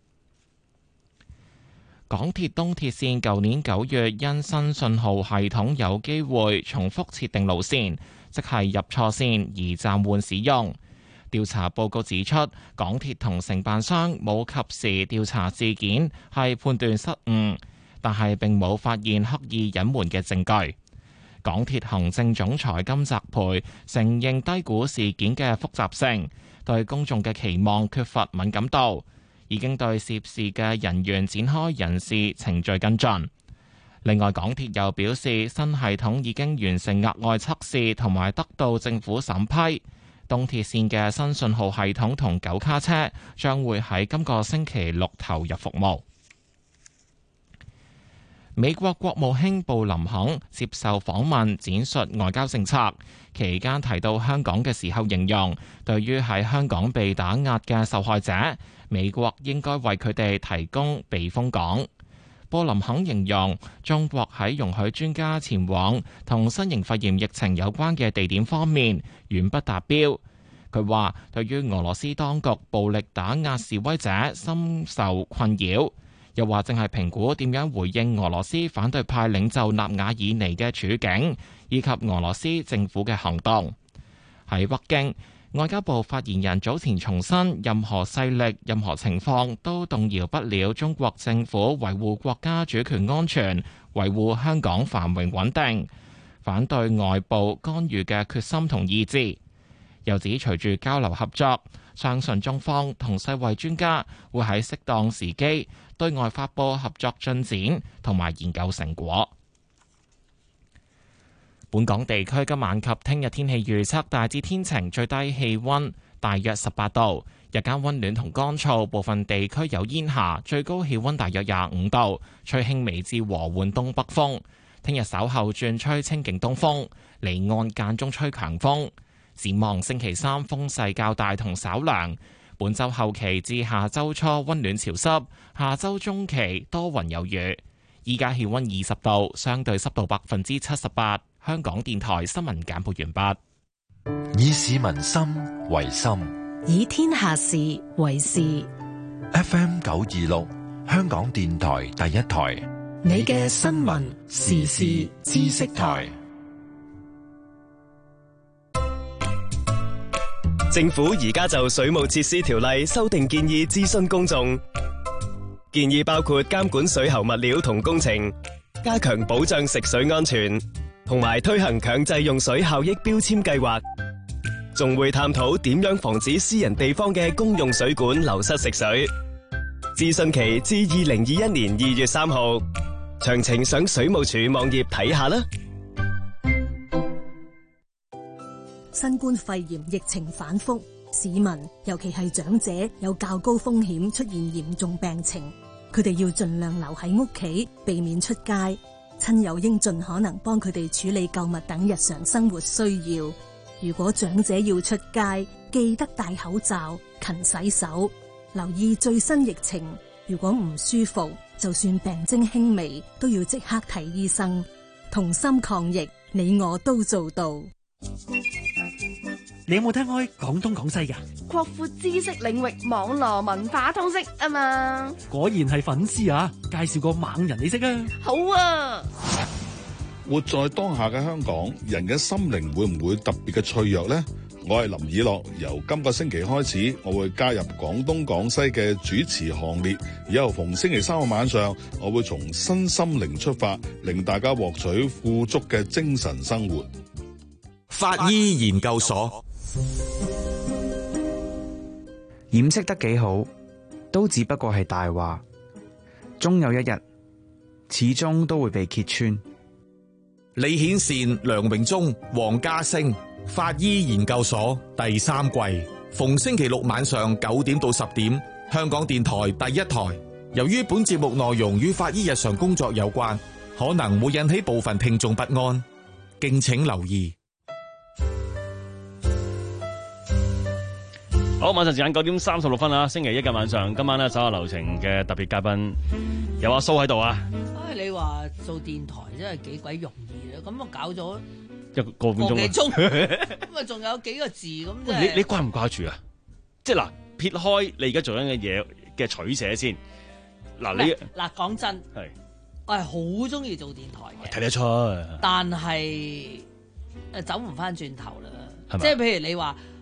港鐵東鐵線舊年九月因新信號系統有機會重複設定路線，即係入錯線而暫緩使用。 調查報告指出，港鐵同承辦商冇及時調查事件，係判斷失誤，但係並冇發現刻意隱瞞嘅證據。港鐵行政總裁金澤培承認低估事件嘅複雜性，對公眾嘅期望缺乏敏感度，已經對涉事嘅人員展開人事程序跟進。另外，港鐵又表示，新系統已經完成額外測試同埋得到政府審批。東鐵線嘅新信號系統同九卡車將會喺今個星期六投入服務。美國國務卿布林肯接受訪問，展述外交政策期間提到香港嘅時候，形容對於喺香港被打壓嘅受害者，美國應該為佢哋提供避風港。布林肯形容中國喺容許專家前往同新型肺炎疫情有關嘅地點方面遠不達標。佢話對於俄羅斯當局暴力打壓示威者深受困擾，又話正係評估點樣回應俄羅斯反對派領袖納瓦爾尼嘅處境，以及俄羅斯政府嘅行動。喺北京，外交部發言人早前重申，任何勢力、任何情況都動搖不了中國政府維護國家主權安全、維護香港繁榮穩定、反對外部干預嘅決心同意志。又指隨住交流合作，相信中方同世衛專家會喺適當時機對外發佈合作進展同埋研究成果。本港地區今晚及聽日天氣預測大致天晴，最低氣溫大約十八度，日間溫暖同乾燥，部分地區有煙霞，最高氣溫大約廿五度，吹輕微至和緩東北風。聽日稍後轉吹清勁東風，離岸間中吹強風。展望星期三風勢較大同稍涼，本週後期至下週初溫暖潮濕，下週中期多雲有雨。依家氣溫二十度，相對濕度百分之七十八。香港電台新聞簡報完畢。以市民心為心， 以天下事為事。 F M 九二六，香港電台第一台， 你嘅新聞時事知識台。 政府而家就水務設施條例修訂建議諮詢公眾，建議包括監管水喉物料同工程，加強保障食水安全，同埋推行強制用水效益標籤計劃，仲會探討點樣防止私人地方嘅公用水管流失食水。諮詢期至二零二一年二月三號，詳情上水務署網頁睇下啦。 新冠肺炎疫情反覆，市民尤其係長者有較高風險出現嚴重病情，佢哋要盡量留喺屋企，避免出街。親友應盡可能幫佢哋處理購物等日常生活需要。如果長者要出街，記得戴口罩、勤洗手，留意最新疫情。如果唔舒服，就算病徵輕微，都要即刻睇醫生。同心抗疫，你我都做到。 你有冇聽開廣東廣西㗎？ 擴闊知識領域，網絡文化通識啊嘛！ 果然係粉絲啊！介紹個猛人你識啊！ 好啊！ 活在當下嘅香港，人嘅心靈會唔會特別嘅脆弱呢？我係林以樂，由今個星期開始，我會加入廣東廣西嘅主持行列。以後逢星期三嘅晚上，我會從身心靈出發，令大家獲取富足嘅精神生活。 法醫研究所。 掩飾得幾好，都只不過係大話，終有一日，始終都會被揭穿。 李顯善、梁榮忠、黃家星，法醫研究所第三季，逢星期六晚上九點到十點，香港電台第一台。由於本節目內容與法醫日常工作有關，可能會引起部分聽眾不安，敬請留意。 好，晚上時間九點三十六分啊，星期一嘅晚上，今晚咧手下留情嘅特別嘉賓有阿蘇喺度啊。 唉，你話做電台真係幾鬼容易啊！咁我搞咗一個半鐘，個幾鐘， 咁啊仲有幾個字咁。 你你掛唔掛住啊？即係嗱，撇開你而家做緊嘅嘢嘅取捨先。嗱，你嗱講真， 係我係好中意做電台嘅， 睇得出。 但係誒走唔翻轉頭啦， 係咪？ 即係譬如你話。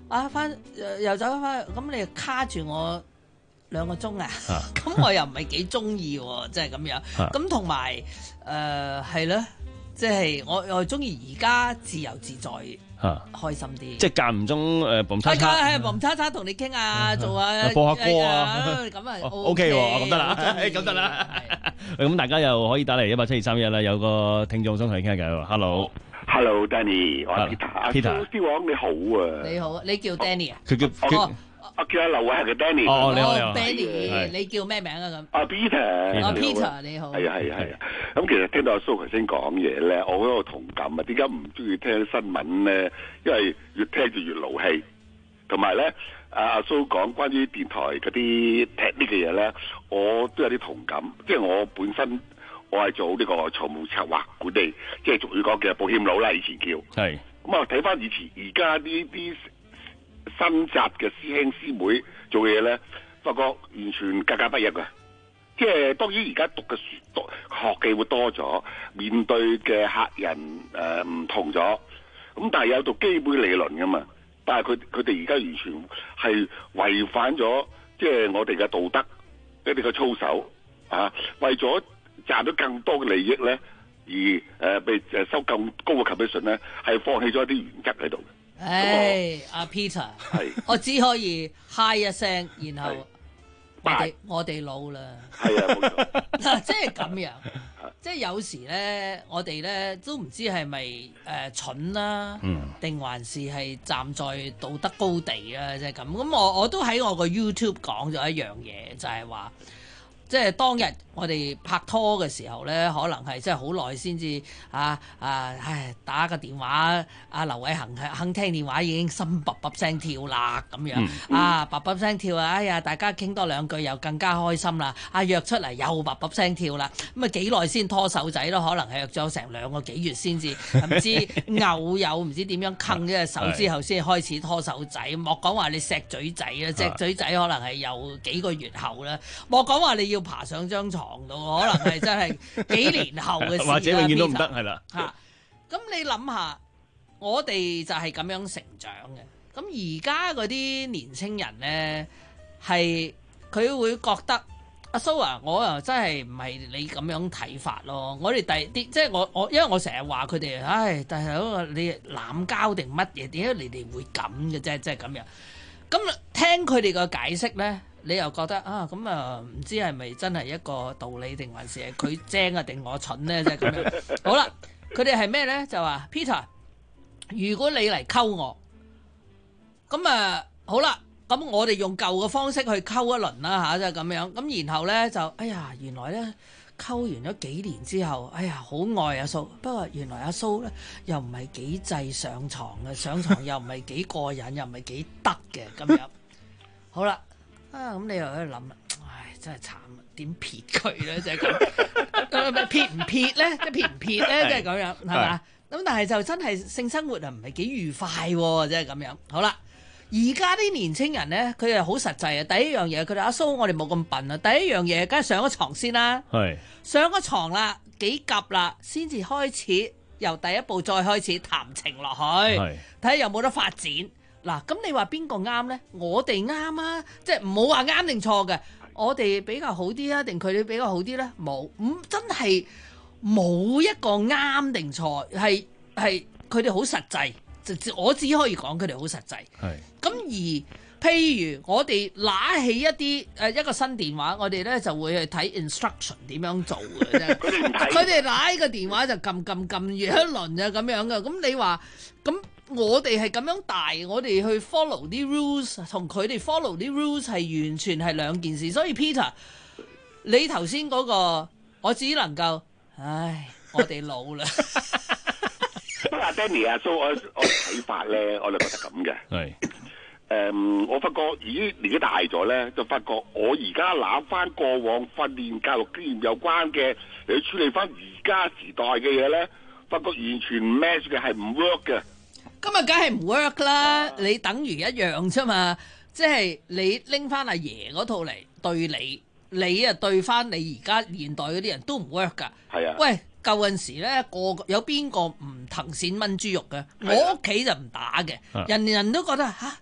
啊翻又走翻去，咁你卡住我兩個鐘啊？咁我又唔係幾中意喎，即係咁樣。咁同埋誒係咯，即係我我中意而家自由自在。 嚇， 開心啲， 即係間唔中誒，嘣叉叉， 係嘣叉叉同你傾下，做下播下歌啊， 咁啊 O K 喎，咁得啦，咁得啦。咁大家又可以打嚟一八七二三一啦，有個聽眾想同你傾下偈喎。 Hello，Hello，Danny，我係 Peter，Peter，阿蕭王你好啊， 你好，你叫 Danny 啊？ 佢叫佢。 我叫阿劉偉恒嘅 Danny。 哦，你好，你好。 Danny，你叫咩名啊？咁。 阿 Peter。 阿 Peter，你好。 係啊，係啊，係啊。咁其實聽到阿蘇頭先講嘢咧，我好有同感啊！點解唔中意聽新聞咧？因為越聽就越勞氣。同埋咧，阿蘇講關於電台嗰啲踢呢嘅嘢咧，我都有啲同感。即係我本身我係做呢個財務策劃管理，即係俗語講嘅保險佬啦，以前叫。 係。咁啊，睇翻以前而家呢啲新紮嘅師兄師妹做嘢咧，發覺完全格格不入嘅。即係當然而家讀嘅書讀學技會多咗，面對嘅客人誒唔、呃、同咗。咁但係有讀基本理論噶嘛，但係佢佢哋而家完全係違反咗即係我哋嘅道德，佢哋嘅操守啊，為咗賺到更多嘅利益咧，而誒被誒收更高嘅 commission 咧，係放棄咗一啲原則喺度。 唉，阿 Peter，我只可以嗨一聲，然後我哋我哋老啦。 係啊，冇錯。 嗱，即係咁樣，即係有時咧，我哋咧都唔知係咪誒蠢啦，定還是係站在道德高地啊？即係咁。咁我我都喺我個 YouTube 講咗一樣嘢，就係話。即係當日我哋拍拖嘅時候咧，可能係真係好耐先至啊啊！唉，打個電話，阿劉偉恒係肯聽電話已經心卜卜聲跳啦咁樣、嗯嗯、啊，卜卜聲跳啊！哎呀，大家傾多兩句又更加開心啦！啊，約出嚟又卜卜聲跳啦！咁啊幾耐先拖手仔咯？可能係約咗成兩個幾月先至，唔知偶有唔知點樣坑咗隻手之後先開始拖手仔。莫講話你錫嘴仔啦，錫嘴仔可能係有幾個月後啦。莫講話你要爬上張床度，可能係真係幾年後嘅事啦， 或者永遠都唔得，係啦。 嚇，咁你諗下，我哋就係咁樣成長嘅。咁而家嗰啲年青人咧，係佢會覺得阿蘇啊，我又真係唔係你咁樣睇法咯。我哋第啲即係我我，因為我成日話佢哋，唉，但係嗰個你濫交定乜嘢？點解你哋會咁嘅啫？即係咁樣。咁聽佢哋個解釋咧。你又覺得啊咁啊唔知係咪真係一個道理定還是係佢精啊定我蠢咧？即係咁樣。好啦，佢哋係咩咧？就話 Peter，如果你嚟溝我，咁啊好啦，咁我哋用舊嘅方式去溝一輪啦吓，就係咁樣。咁然後咧就哎呀，原來咧溝完咗幾年之後，哎呀好愛阿蘇，不過原來阿蘇咧又唔係幾制上床嘅，上床又唔係幾過癮，又唔係幾得嘅咁樣。好啦。啊，咁你又喺度諗啦，唉，真係慘啊！點撇佢咧？即係咁，撇唔撇咧？即係撇唔撇咧？即係咁樣，係嘛？咁但係就真係性生活啊，唔係幾愉快喎！即係咁樣。好啦，而家啲年青人咧，佢哋好實際啊！第一樣嘢，佢哋阿蘇，我哋冇咁笨啊！第一樣嘢，梗係上咗床先啦。係上咗床啦，幾夾啦，先至開始由第一步再開始談情落去，睇下有冇得發展。嗱，咁你話邊個啱呢？我哋啱啊，即係唔好話啱定錯嘅，我哋比較好啲啊，定佢哋比較好啲呢？冇，咁、嗯、真係冇一個啱定錯，係係佢哋好實際，我只可以講佢哋好實際。係咁而譬如我哋拿起一啲誒一個新電話，我哋呢就會去睇 instruction 點樣做嘅啫。佢哋拿起個電話就撳撳撳完一輪啊咁樣嘅，咁你話咁？我哋係咁樣大，我哋去 follow 啲 rules， 同佢哋 follow 啲 rules 係完全係兩件事。所以 Peter，你頭先嗰個，我只能夠，唉，我哋老啦。 不過 Danny 阿蘇，我我睇法咧，我就覺得咁嘅。係，誒，我發覺咦年紀大咗咧，就發覺我而家拿翻過往訓練教育經驗有關嘅嚟處理翻而家時代嘅嘢咧，發覺完全 match 嘅係唔 work 嘅。 咁啊，梗係唔 work 啦！你等於一樣啫嘛，即係你拎翻阿爺嗰套嚟對你，你啊對翻你而家現代嗰啲人都唔 work 噶。係啊，喂，舊陣時咧，個個有邊個唔藤線炆豬肉嘅？我屋企就唔打嘅，人人都覺得吓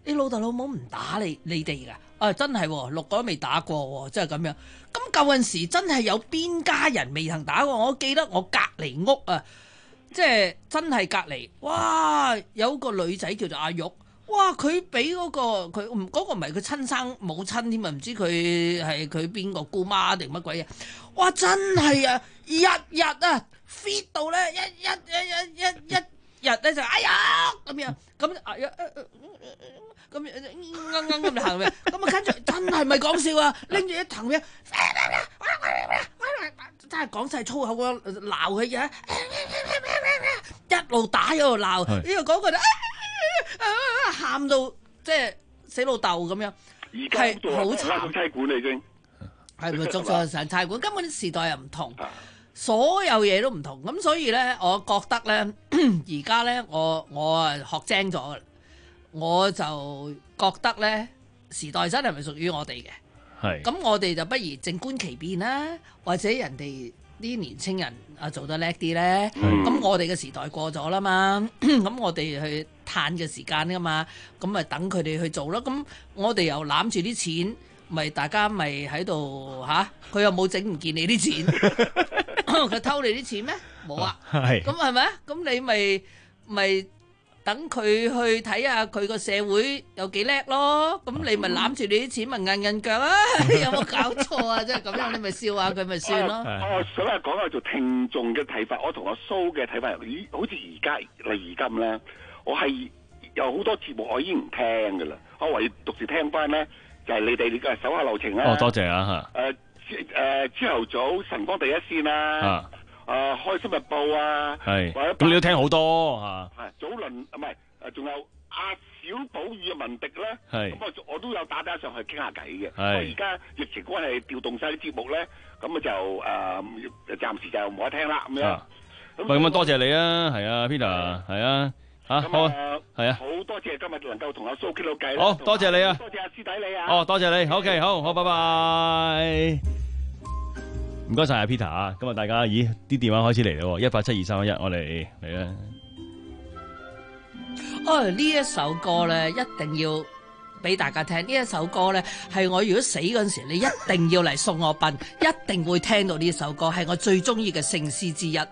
你老豆老母唔打你你哋㗎？啊，真係、哦、六個都未打過、哦，即係咁樣。咁舊陣時真係有邊家人未曾打過？我記得我隔離屋啊，即係真係隔離。哇，有個女仔叫做阿玉，哇，佢俾嗰個佢唔嗰個唔係佢親生母親添啊，唔知佢係佢邊個姑媽定乜鬼嘢？哇，真係啊，日日啊 fit 到咧，一一一一一一日咧就哎呀咁樣，咁哎呀。咁啱啱咁行嘅，咁啊跟住真係咪講笑啊？拎住一藤嘢，真係講晒粗口啊！鬧佢嘅，一路打一路鬧，呢個講佢咧，喊到即係死老豆咁樣，係好慘。 差館嚟啫， 係咪捉咗上差館？根本時代又唔同，所有嘢都唔同。咁所以咧，我覺得咧，而家咧，我我啊學精咗嘅。我就覺得咧，時代真係咪屬於我哋嘅？係。咁我哋就不如靜觀其變啦，或者人哋啲年青人啊做得叻啲咧。咁我哋嘅時代過咗啦嘛，咁我哋去嘆嘅時間噶嘛，咁咪等佢哋去做咯。咁我哋又攬住啲錢，咪大家咪喺度嚇，佢又冇整唔見你啲錢，佢偷你啲錢咩？冇啊。係。咁係咪啊？咁你咪咪。等佢去睇下佢個社會有幾叻咯，咁你咪攬住你啲錢咪硬硬腳啊！有冇搞錯啊？即係咁樣，你咪笑下佢咪算咯。 我想係講下做聽眾嘅睇法，我同阿蘇嘅睇法，咦？好似而家例如今咧，我係有好多節目我已經唔聽噶啦，我唯獨是聽翻咧就係、是、你哋嘅手下留情啦。 哦，多謝啊嚇。誒誒，朝頭早晨光第一線啦。啊。誒、呃，開心日報啊， 係，咁你都聽好多嚇。 係早輪唔係誒，仲有阿小寶與文迪咧， 係， 咁我我都有打打上去傾下偈嘅。 係， 而家疫情關係調動晒啲節目咧，咁啊就誒、呃、暫時就冇得聽啦咁樣。 喂，咁啊多謝你啊，係啊 Peter，係啊，嚇好啊，係啊， 好多謝今日能夠同阿蘇傾到偈。 好多謝你啊， 多謝阿師弟你啊。 哦，多謝你 ，OK， 好好，拜拜。唔該晒阿 Peter 啊！今日大家，咦啲電話開始嚟啦，一八七二三一一，我哋嚟啦。 哦，呢一首歌咧，一定要俾大家聽。呢一首歌咧，係我如果死嗰陣時，你一定要嚟送我殯，一定會聽到呢首歌，係我最中意嘅聖詩之一。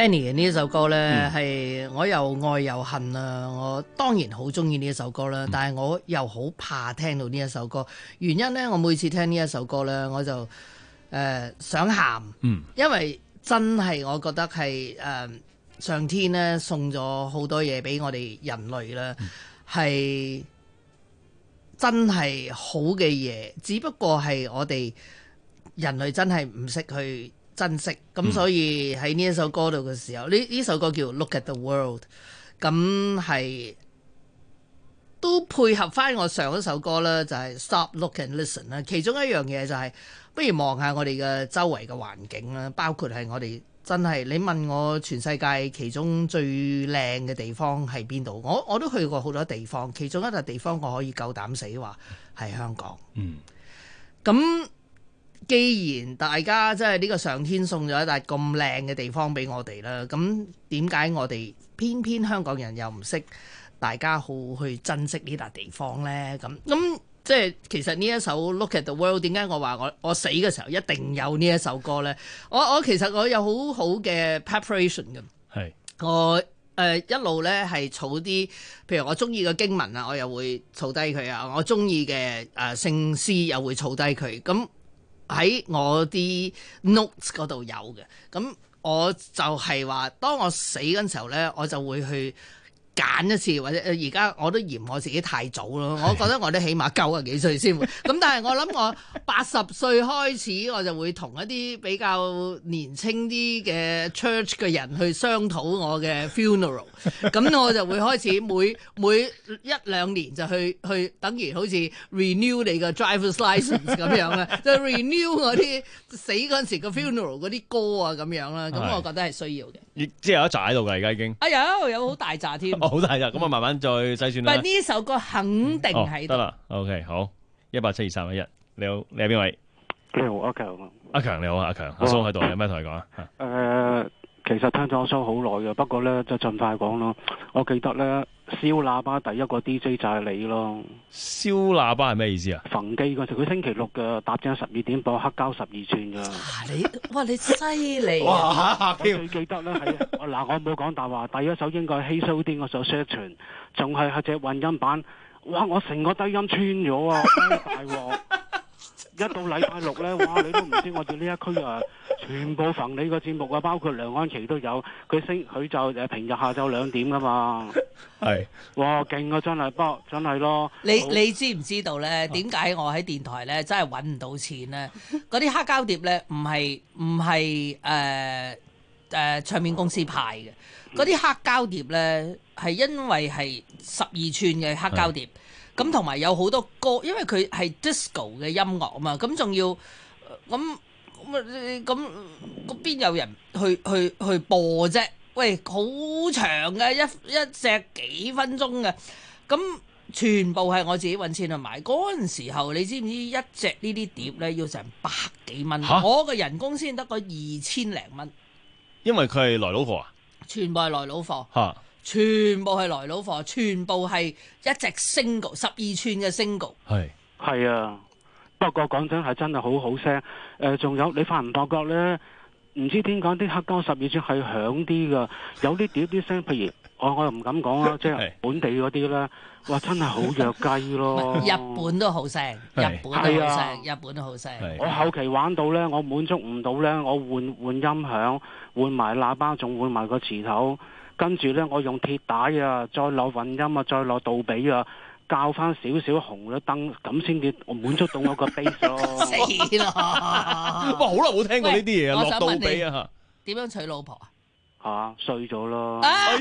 Annie 呢一首歌咧，係、嗯、我又愛又恨啊！我當然好中意呢一首歌啦，嗯、但係我又好怕聽到呢一首歌。原因咧，我每次聽呢一首歌咧，我就誒、呃、想喊，嗯，因為真係我覺得係誒、呃、上天咧送咗好多嘢俾我哋人類啦，係、嗯、真係好嘅嘢，只不過係我哋人類真係唔識去珍惜，咁所以喺呢一首歌度嘅時候，呢呢首歌叫 Look at the World， 咁係都配合翻我上一首歌啦，就係 Stop, Look and Listen 啦。其中一樣嘢就係，不如望下我哋嘅周圍嘅環境啦，包括係我哋真係你問我全世界其中最靚嘅地方係邊度？我我都去過好多地方，其中一笪地方我可以夠膽死話係香港。嗯，咁。既然大家即係呢個上天送咗一笪咁靚嘅地方俾我哋啦，咁點解我哋偏偏香港人又唔識大家好去珍惜呢笪地方呢？咁咁即係其實呢一首 Look at the World， 點解我話我我死嘅時候一定有呢一首歌呢？我我其實我有好好嘅 preparation 嘅，係我誒、呃、一路呢係儲啲，譬如我中意嘅經文啊，我又會儲低佢啊，我中意嘅誒聖詩又會儲低佢咁。喺我啲 notes 嗰度有嘅，咁我就係話，當我死嗰陣時候咧，我就會去揀一次，或者而家我都嫌我自己太早咯，我覺得我都起碼九啊幾歲先會，咁但係我諗我八十歲開始，我就會同一啲比較年輕啲嘅 church 嘅人去商討我嘅 funeral， 咁我就會開始每每一兩年就去去，等於好似 renew 你嘅 driver's license 咁樣啦，就 renew 我啲死嗰陣時嘅 funeral 嗰啲歌啊咁樣啦，咁我覺得係需要嘅。 即係有一紮喺度㗎，而家已經。啊有有好大紮添。好大紮，咁啊慢慢再篩選啦。但係呢首歌肯定喺度。得啦、哦、，OK， 好，一八七二三一一，你好，你係邊位？ 你好，阿強。 阿強你好，阿強，阿蘇喺度，有咩同你講啊？誒、 呃，其實聽咗阿蘇好耐嘅，不過咧就盡快講咯。我記得咧燒喇叭第一個 D J 就係你咯。 燒喇叭係咩意思啊？ 逢機嗰時，佢星期六嘅搭正十二點播黑膠十二寸㗎。 你哇你犀利！ 哇！我最記得咧係嗱，我冇講大話，第一首應該係希蘇丁嗰首 Searching， 仲係係隻混音版。哇！我成個低音穿咗啊！大鑊！一到禮拜六咧，哇！你都唔知我哋呢一區啊，全部逢你個節目啊，包括梁安琪都有。佢升佢就誒平日下晝兩點噶嘛。係。哇！勁啊，真係，不過真係咯。 你你知唔知道咧？點解我喺電台咧真係揾唔到錢咧？嗰啲黑膠碟咧，唔係唔係誒誒唱片公司派嘅。嗰啲黑膠碟咧係因為係十二寸嘅黑膠碟。咁同埋有好多歌，因為佢係 disco 嘅音樂啊嘛，咁仲要咁咁咁嗰邊有人去去去播啫？喂，好長嘅一一隻幾分鐘嘅，咁全部係我自己揾錢去買。嗰陣時候，你知唔知一隻呢啲碟咧要成百幾蚊？我嘅人工先得個二千零蚊。 因為佢係來佬貨啊？ 全部係來佬貨。 嚇！ 全部係來佬貨，全部係一隻 single 十二寸嘅 single。係係啊，不過講真係真係好好聲。誒、呃，仲有你發唔發覺咧？唔知點解啲黑膠十二寸係響啲噶，有啲碟啲聲，譬如我我又唔敢講啦，即係本地嗰啲咧，哇真係好弱雞咯。 日本都好聲，日本都好聲，日本都好聲。 我後期玩到咧，我滿足唔到咧，我換換音響，換埋喇叭，仲換埋個磁頭。跟住咧，我用鐵帶啊，再落混音啊，再落杜比啊，校翻少少紅嘅燈，咁先至我滿足到我個 bass 咯。 死啦！ 哇，好耐冇聽過呢啲嘢啊，落杜比啊！ 點樣娶老婆啊？ 嚇，碎咗咯。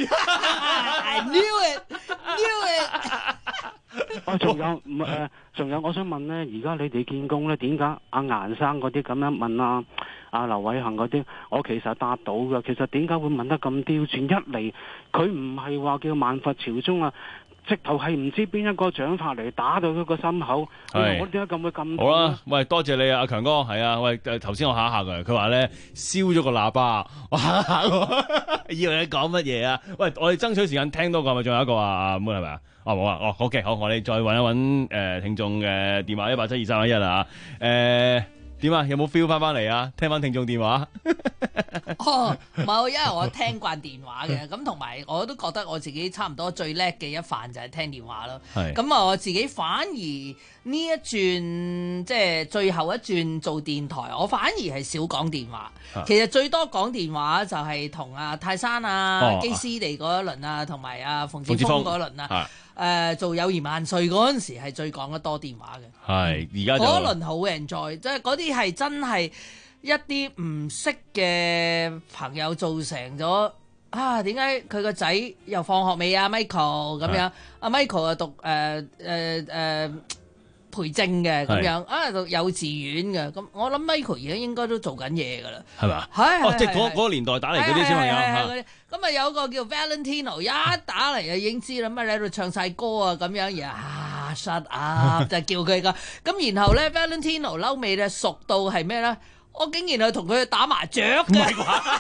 I knew it, knew it。 啊，仲有唔誒？仲有，我想問咧，而家你哋見工咧，點解阿顏生嗰啲咁樣問啊？阿劉偉恒嗰啲，我其實答到㗎。其實點解會問得咁刁鑽？一嚟佢唔係話叫萬佛朝宗啊，直頭係唔知邊一個掌法嚟打到佢個心口。我點解咁會咁？ 好啦，喂，多謝你啊，阿強哥，係啊，喂，頭先我嚇一嚇佢，佢話咧燒咗個喇叭，我嚇一嚇我，以為你講乜嘢啊？喂，我哋爭取時間聽多個，係咪仲有一個啊？阿妹係咪啊？哦冇啊，哦 OK， 好，我哋再揾一揾誒、呃、聽眾嘅電話一八七二三一一啊，誒、呃。點啊？有冇 feel 翻翻嚟啊？聽翻聽眾電話。 哦，冇，因為我聽慣電話嘅，咁同埋我都覺得我自己差唔多最叻嘅一範就係聽電話咯。 係咁啊，我自己反而呢一轉即係最後一轉做電台，我反而係少講電話。 啊其實最多講電話就係同阿泰山啊、 哦基斯地嗰一輪啊，同埋阿馮馮志志峰峰嗰輪啊。 係誒、做友誼萬歲嗰陣時係最講得多電話嘅。 係而家就嗰輪好 enjoy，即係嗰啲係真係一啲唔識嘅朋友造成咗啊！點解佢個仔又放學未啊？Michael 咁樣，阿 Michael 啊讀誒誒誒培正嘅咁樣啊，讀幼稚園嘅咁，我諗 Michael 而家應該都做緊嘢㗎啦。 係嘛？ 係哦，即係嗰嗰個年代打嚟嗰啲小朋友嚇係係係係嗰啲咁啊有個叫 Valentino 一打嚟就已經知啦，乜你喺度唱晒歌啊咁樣，而啊 shut up 就叫佢噶。咁然後咧 Valentino 嬲尾咧熟到係咩咧？我竟然係同佢打麻雀嘅。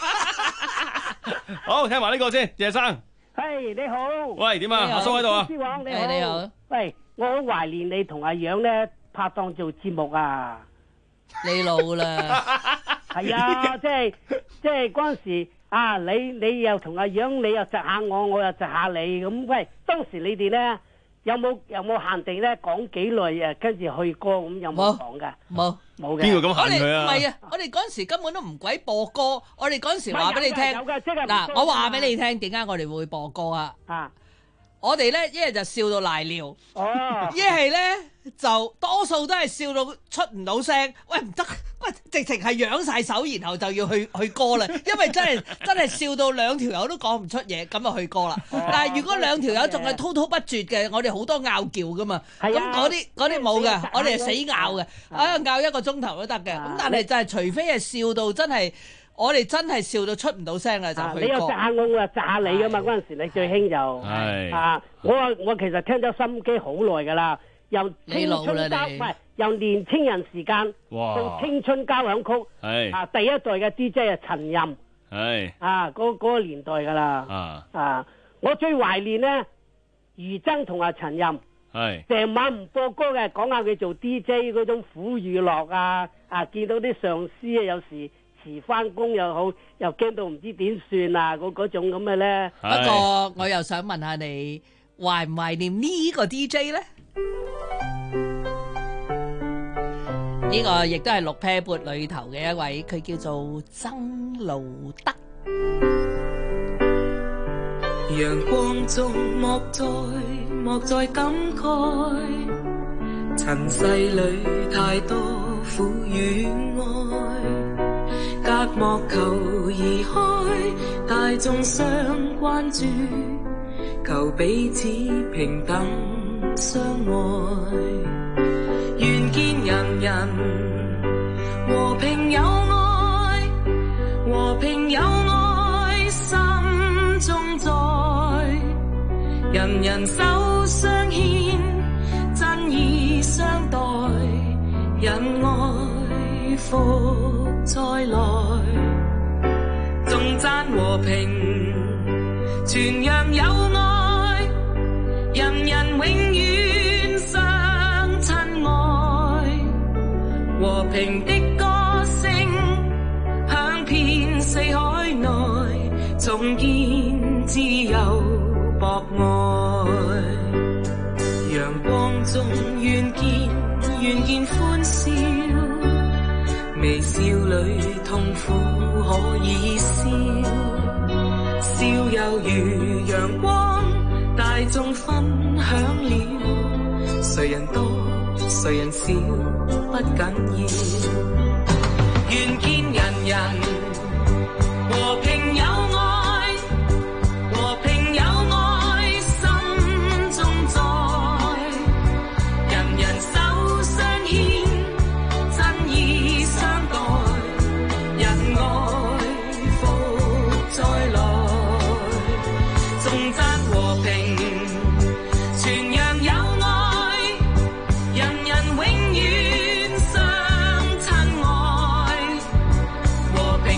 好，聽埋呢個先，謝生。 係你好。 喂，點啊？阿蘇喺度啊？ 司王你係你好。 喂，我好懷念你同阿楊咧拍檔做節目啊。 你老啦。 係啊，即係即係嗰陣時啊，你你又同阿楊，你又窒下我，我又窒下你咁。喂，當時你哋咧有冇有冇限定咧講幾耐啊？跟住去歌咁有冇講噶？ 冇冇嘅。 邊個咁我哋限佢啊？ 唔係啊！我哋嗰陣時根本都唔鬼播歌，我哋嗰陣時話俾你聽。 有㗎，即係嗱，我話俾你聽點解我哋會播歌啊？ 啊！ 我哋咧一係就笑到賴尿， 哦， 一係咧就多數都係笑到出唔到聲。喂唔得，喂直情係揚晒手，然後就要去去歌啦。因為真係真係笑到兩條友都講唔出嘢，咁就去歌啦。但係如果兩條友仲係滔滔不絕嘅，我哋好多拗撬噶嘛。咁嗰啲嗰啲冇嘅，我哋係死拗嘅，啊拗一個鐘頭都得嘅。咁但係就係除非係笑到真係。我哋真係笑到出唔到聲啦，就去你又炸我，我又炸你噶嘛？嗰陣時你最興就係啊！我我其實聽咗心機好耐噶啦，由青春交唔係由年青人時間到青春交響曲， 係啊第一代嘅 D J 啊陳任， 係啊嗰嗰個年代噶啦啊啊！我最懷念咧余爭同阿陳任， 係成晚唔播歌嘅，講下佢做 D J 嗰種苦與樂啊！啊見到啲上司啊，有時。遲翻工又好，又驚到唔知點算啊！嗰嗰種咁嘅咧。 不過我又想問下你，懷唔懷念呢個 D J 咧？呢個亦都係六 pair 缽裏頭嘅一位，佢叫做曾路德。 陽光中莫再莫再感慨，塵世裏太多苦與愛。隔膜求移開，大眾相關注，求彼此平等相愛。願見人人和平有愛，和平有愛心中在，人人手相牽，真意相待，忍愛福再來，頌讚和平，傳揚友愛，人人永遠相親愛，和平的歌聲響遍四海內，重建自由博愛，陽光中願見願見歡笑，微笑裏痛苦可以消，笑猶如陽光，大眾分享了，誰人多誰人少不緊要，願見人人和平有愛，和平有愛心中在，人人手相牽，真意相待，仁愛福再來，頌讚和平，傳揚友愛，人人永遠相親愛，和平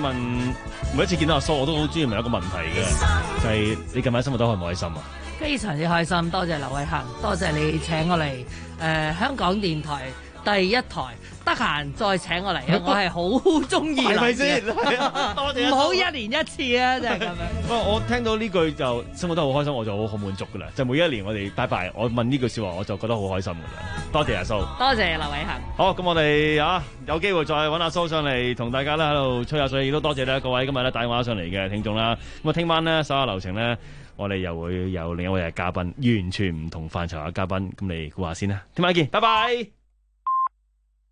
問，每一次見到阿蘇，我都好中意問一個問題嘅，就係、是、你近排生活得開唔開心啊？ 非常之開心，多謝劉偉恒，多謝你請我嚟誒、呃、香港電台第一台，得閒再請我嚟啊！我係好中意嚟嘅，係咪先？係啊，多謝。唔好一年一次啊，真係咁樣。 不過我聽到呢句就生活得好開心，我就好好滿足噶啦。就每一年我哋拜拜，我問呢句説話，我就覺得好開心噶啦。多謝阿蘇， 多謝劉偉恒。 好，咁我哋啊有機會再揾阿蘇上嚟同大家咧喺度吹下水，亦都多謝咧各位今日咧打電話上嚟嘅聽眾啦。咁啊，聽晚咧稍後流程咧。我哋又會有另一位嘅嘉賓，完全唔同範疇嘅嘉賓，咁你估下先啦。聽晚見，拜拜。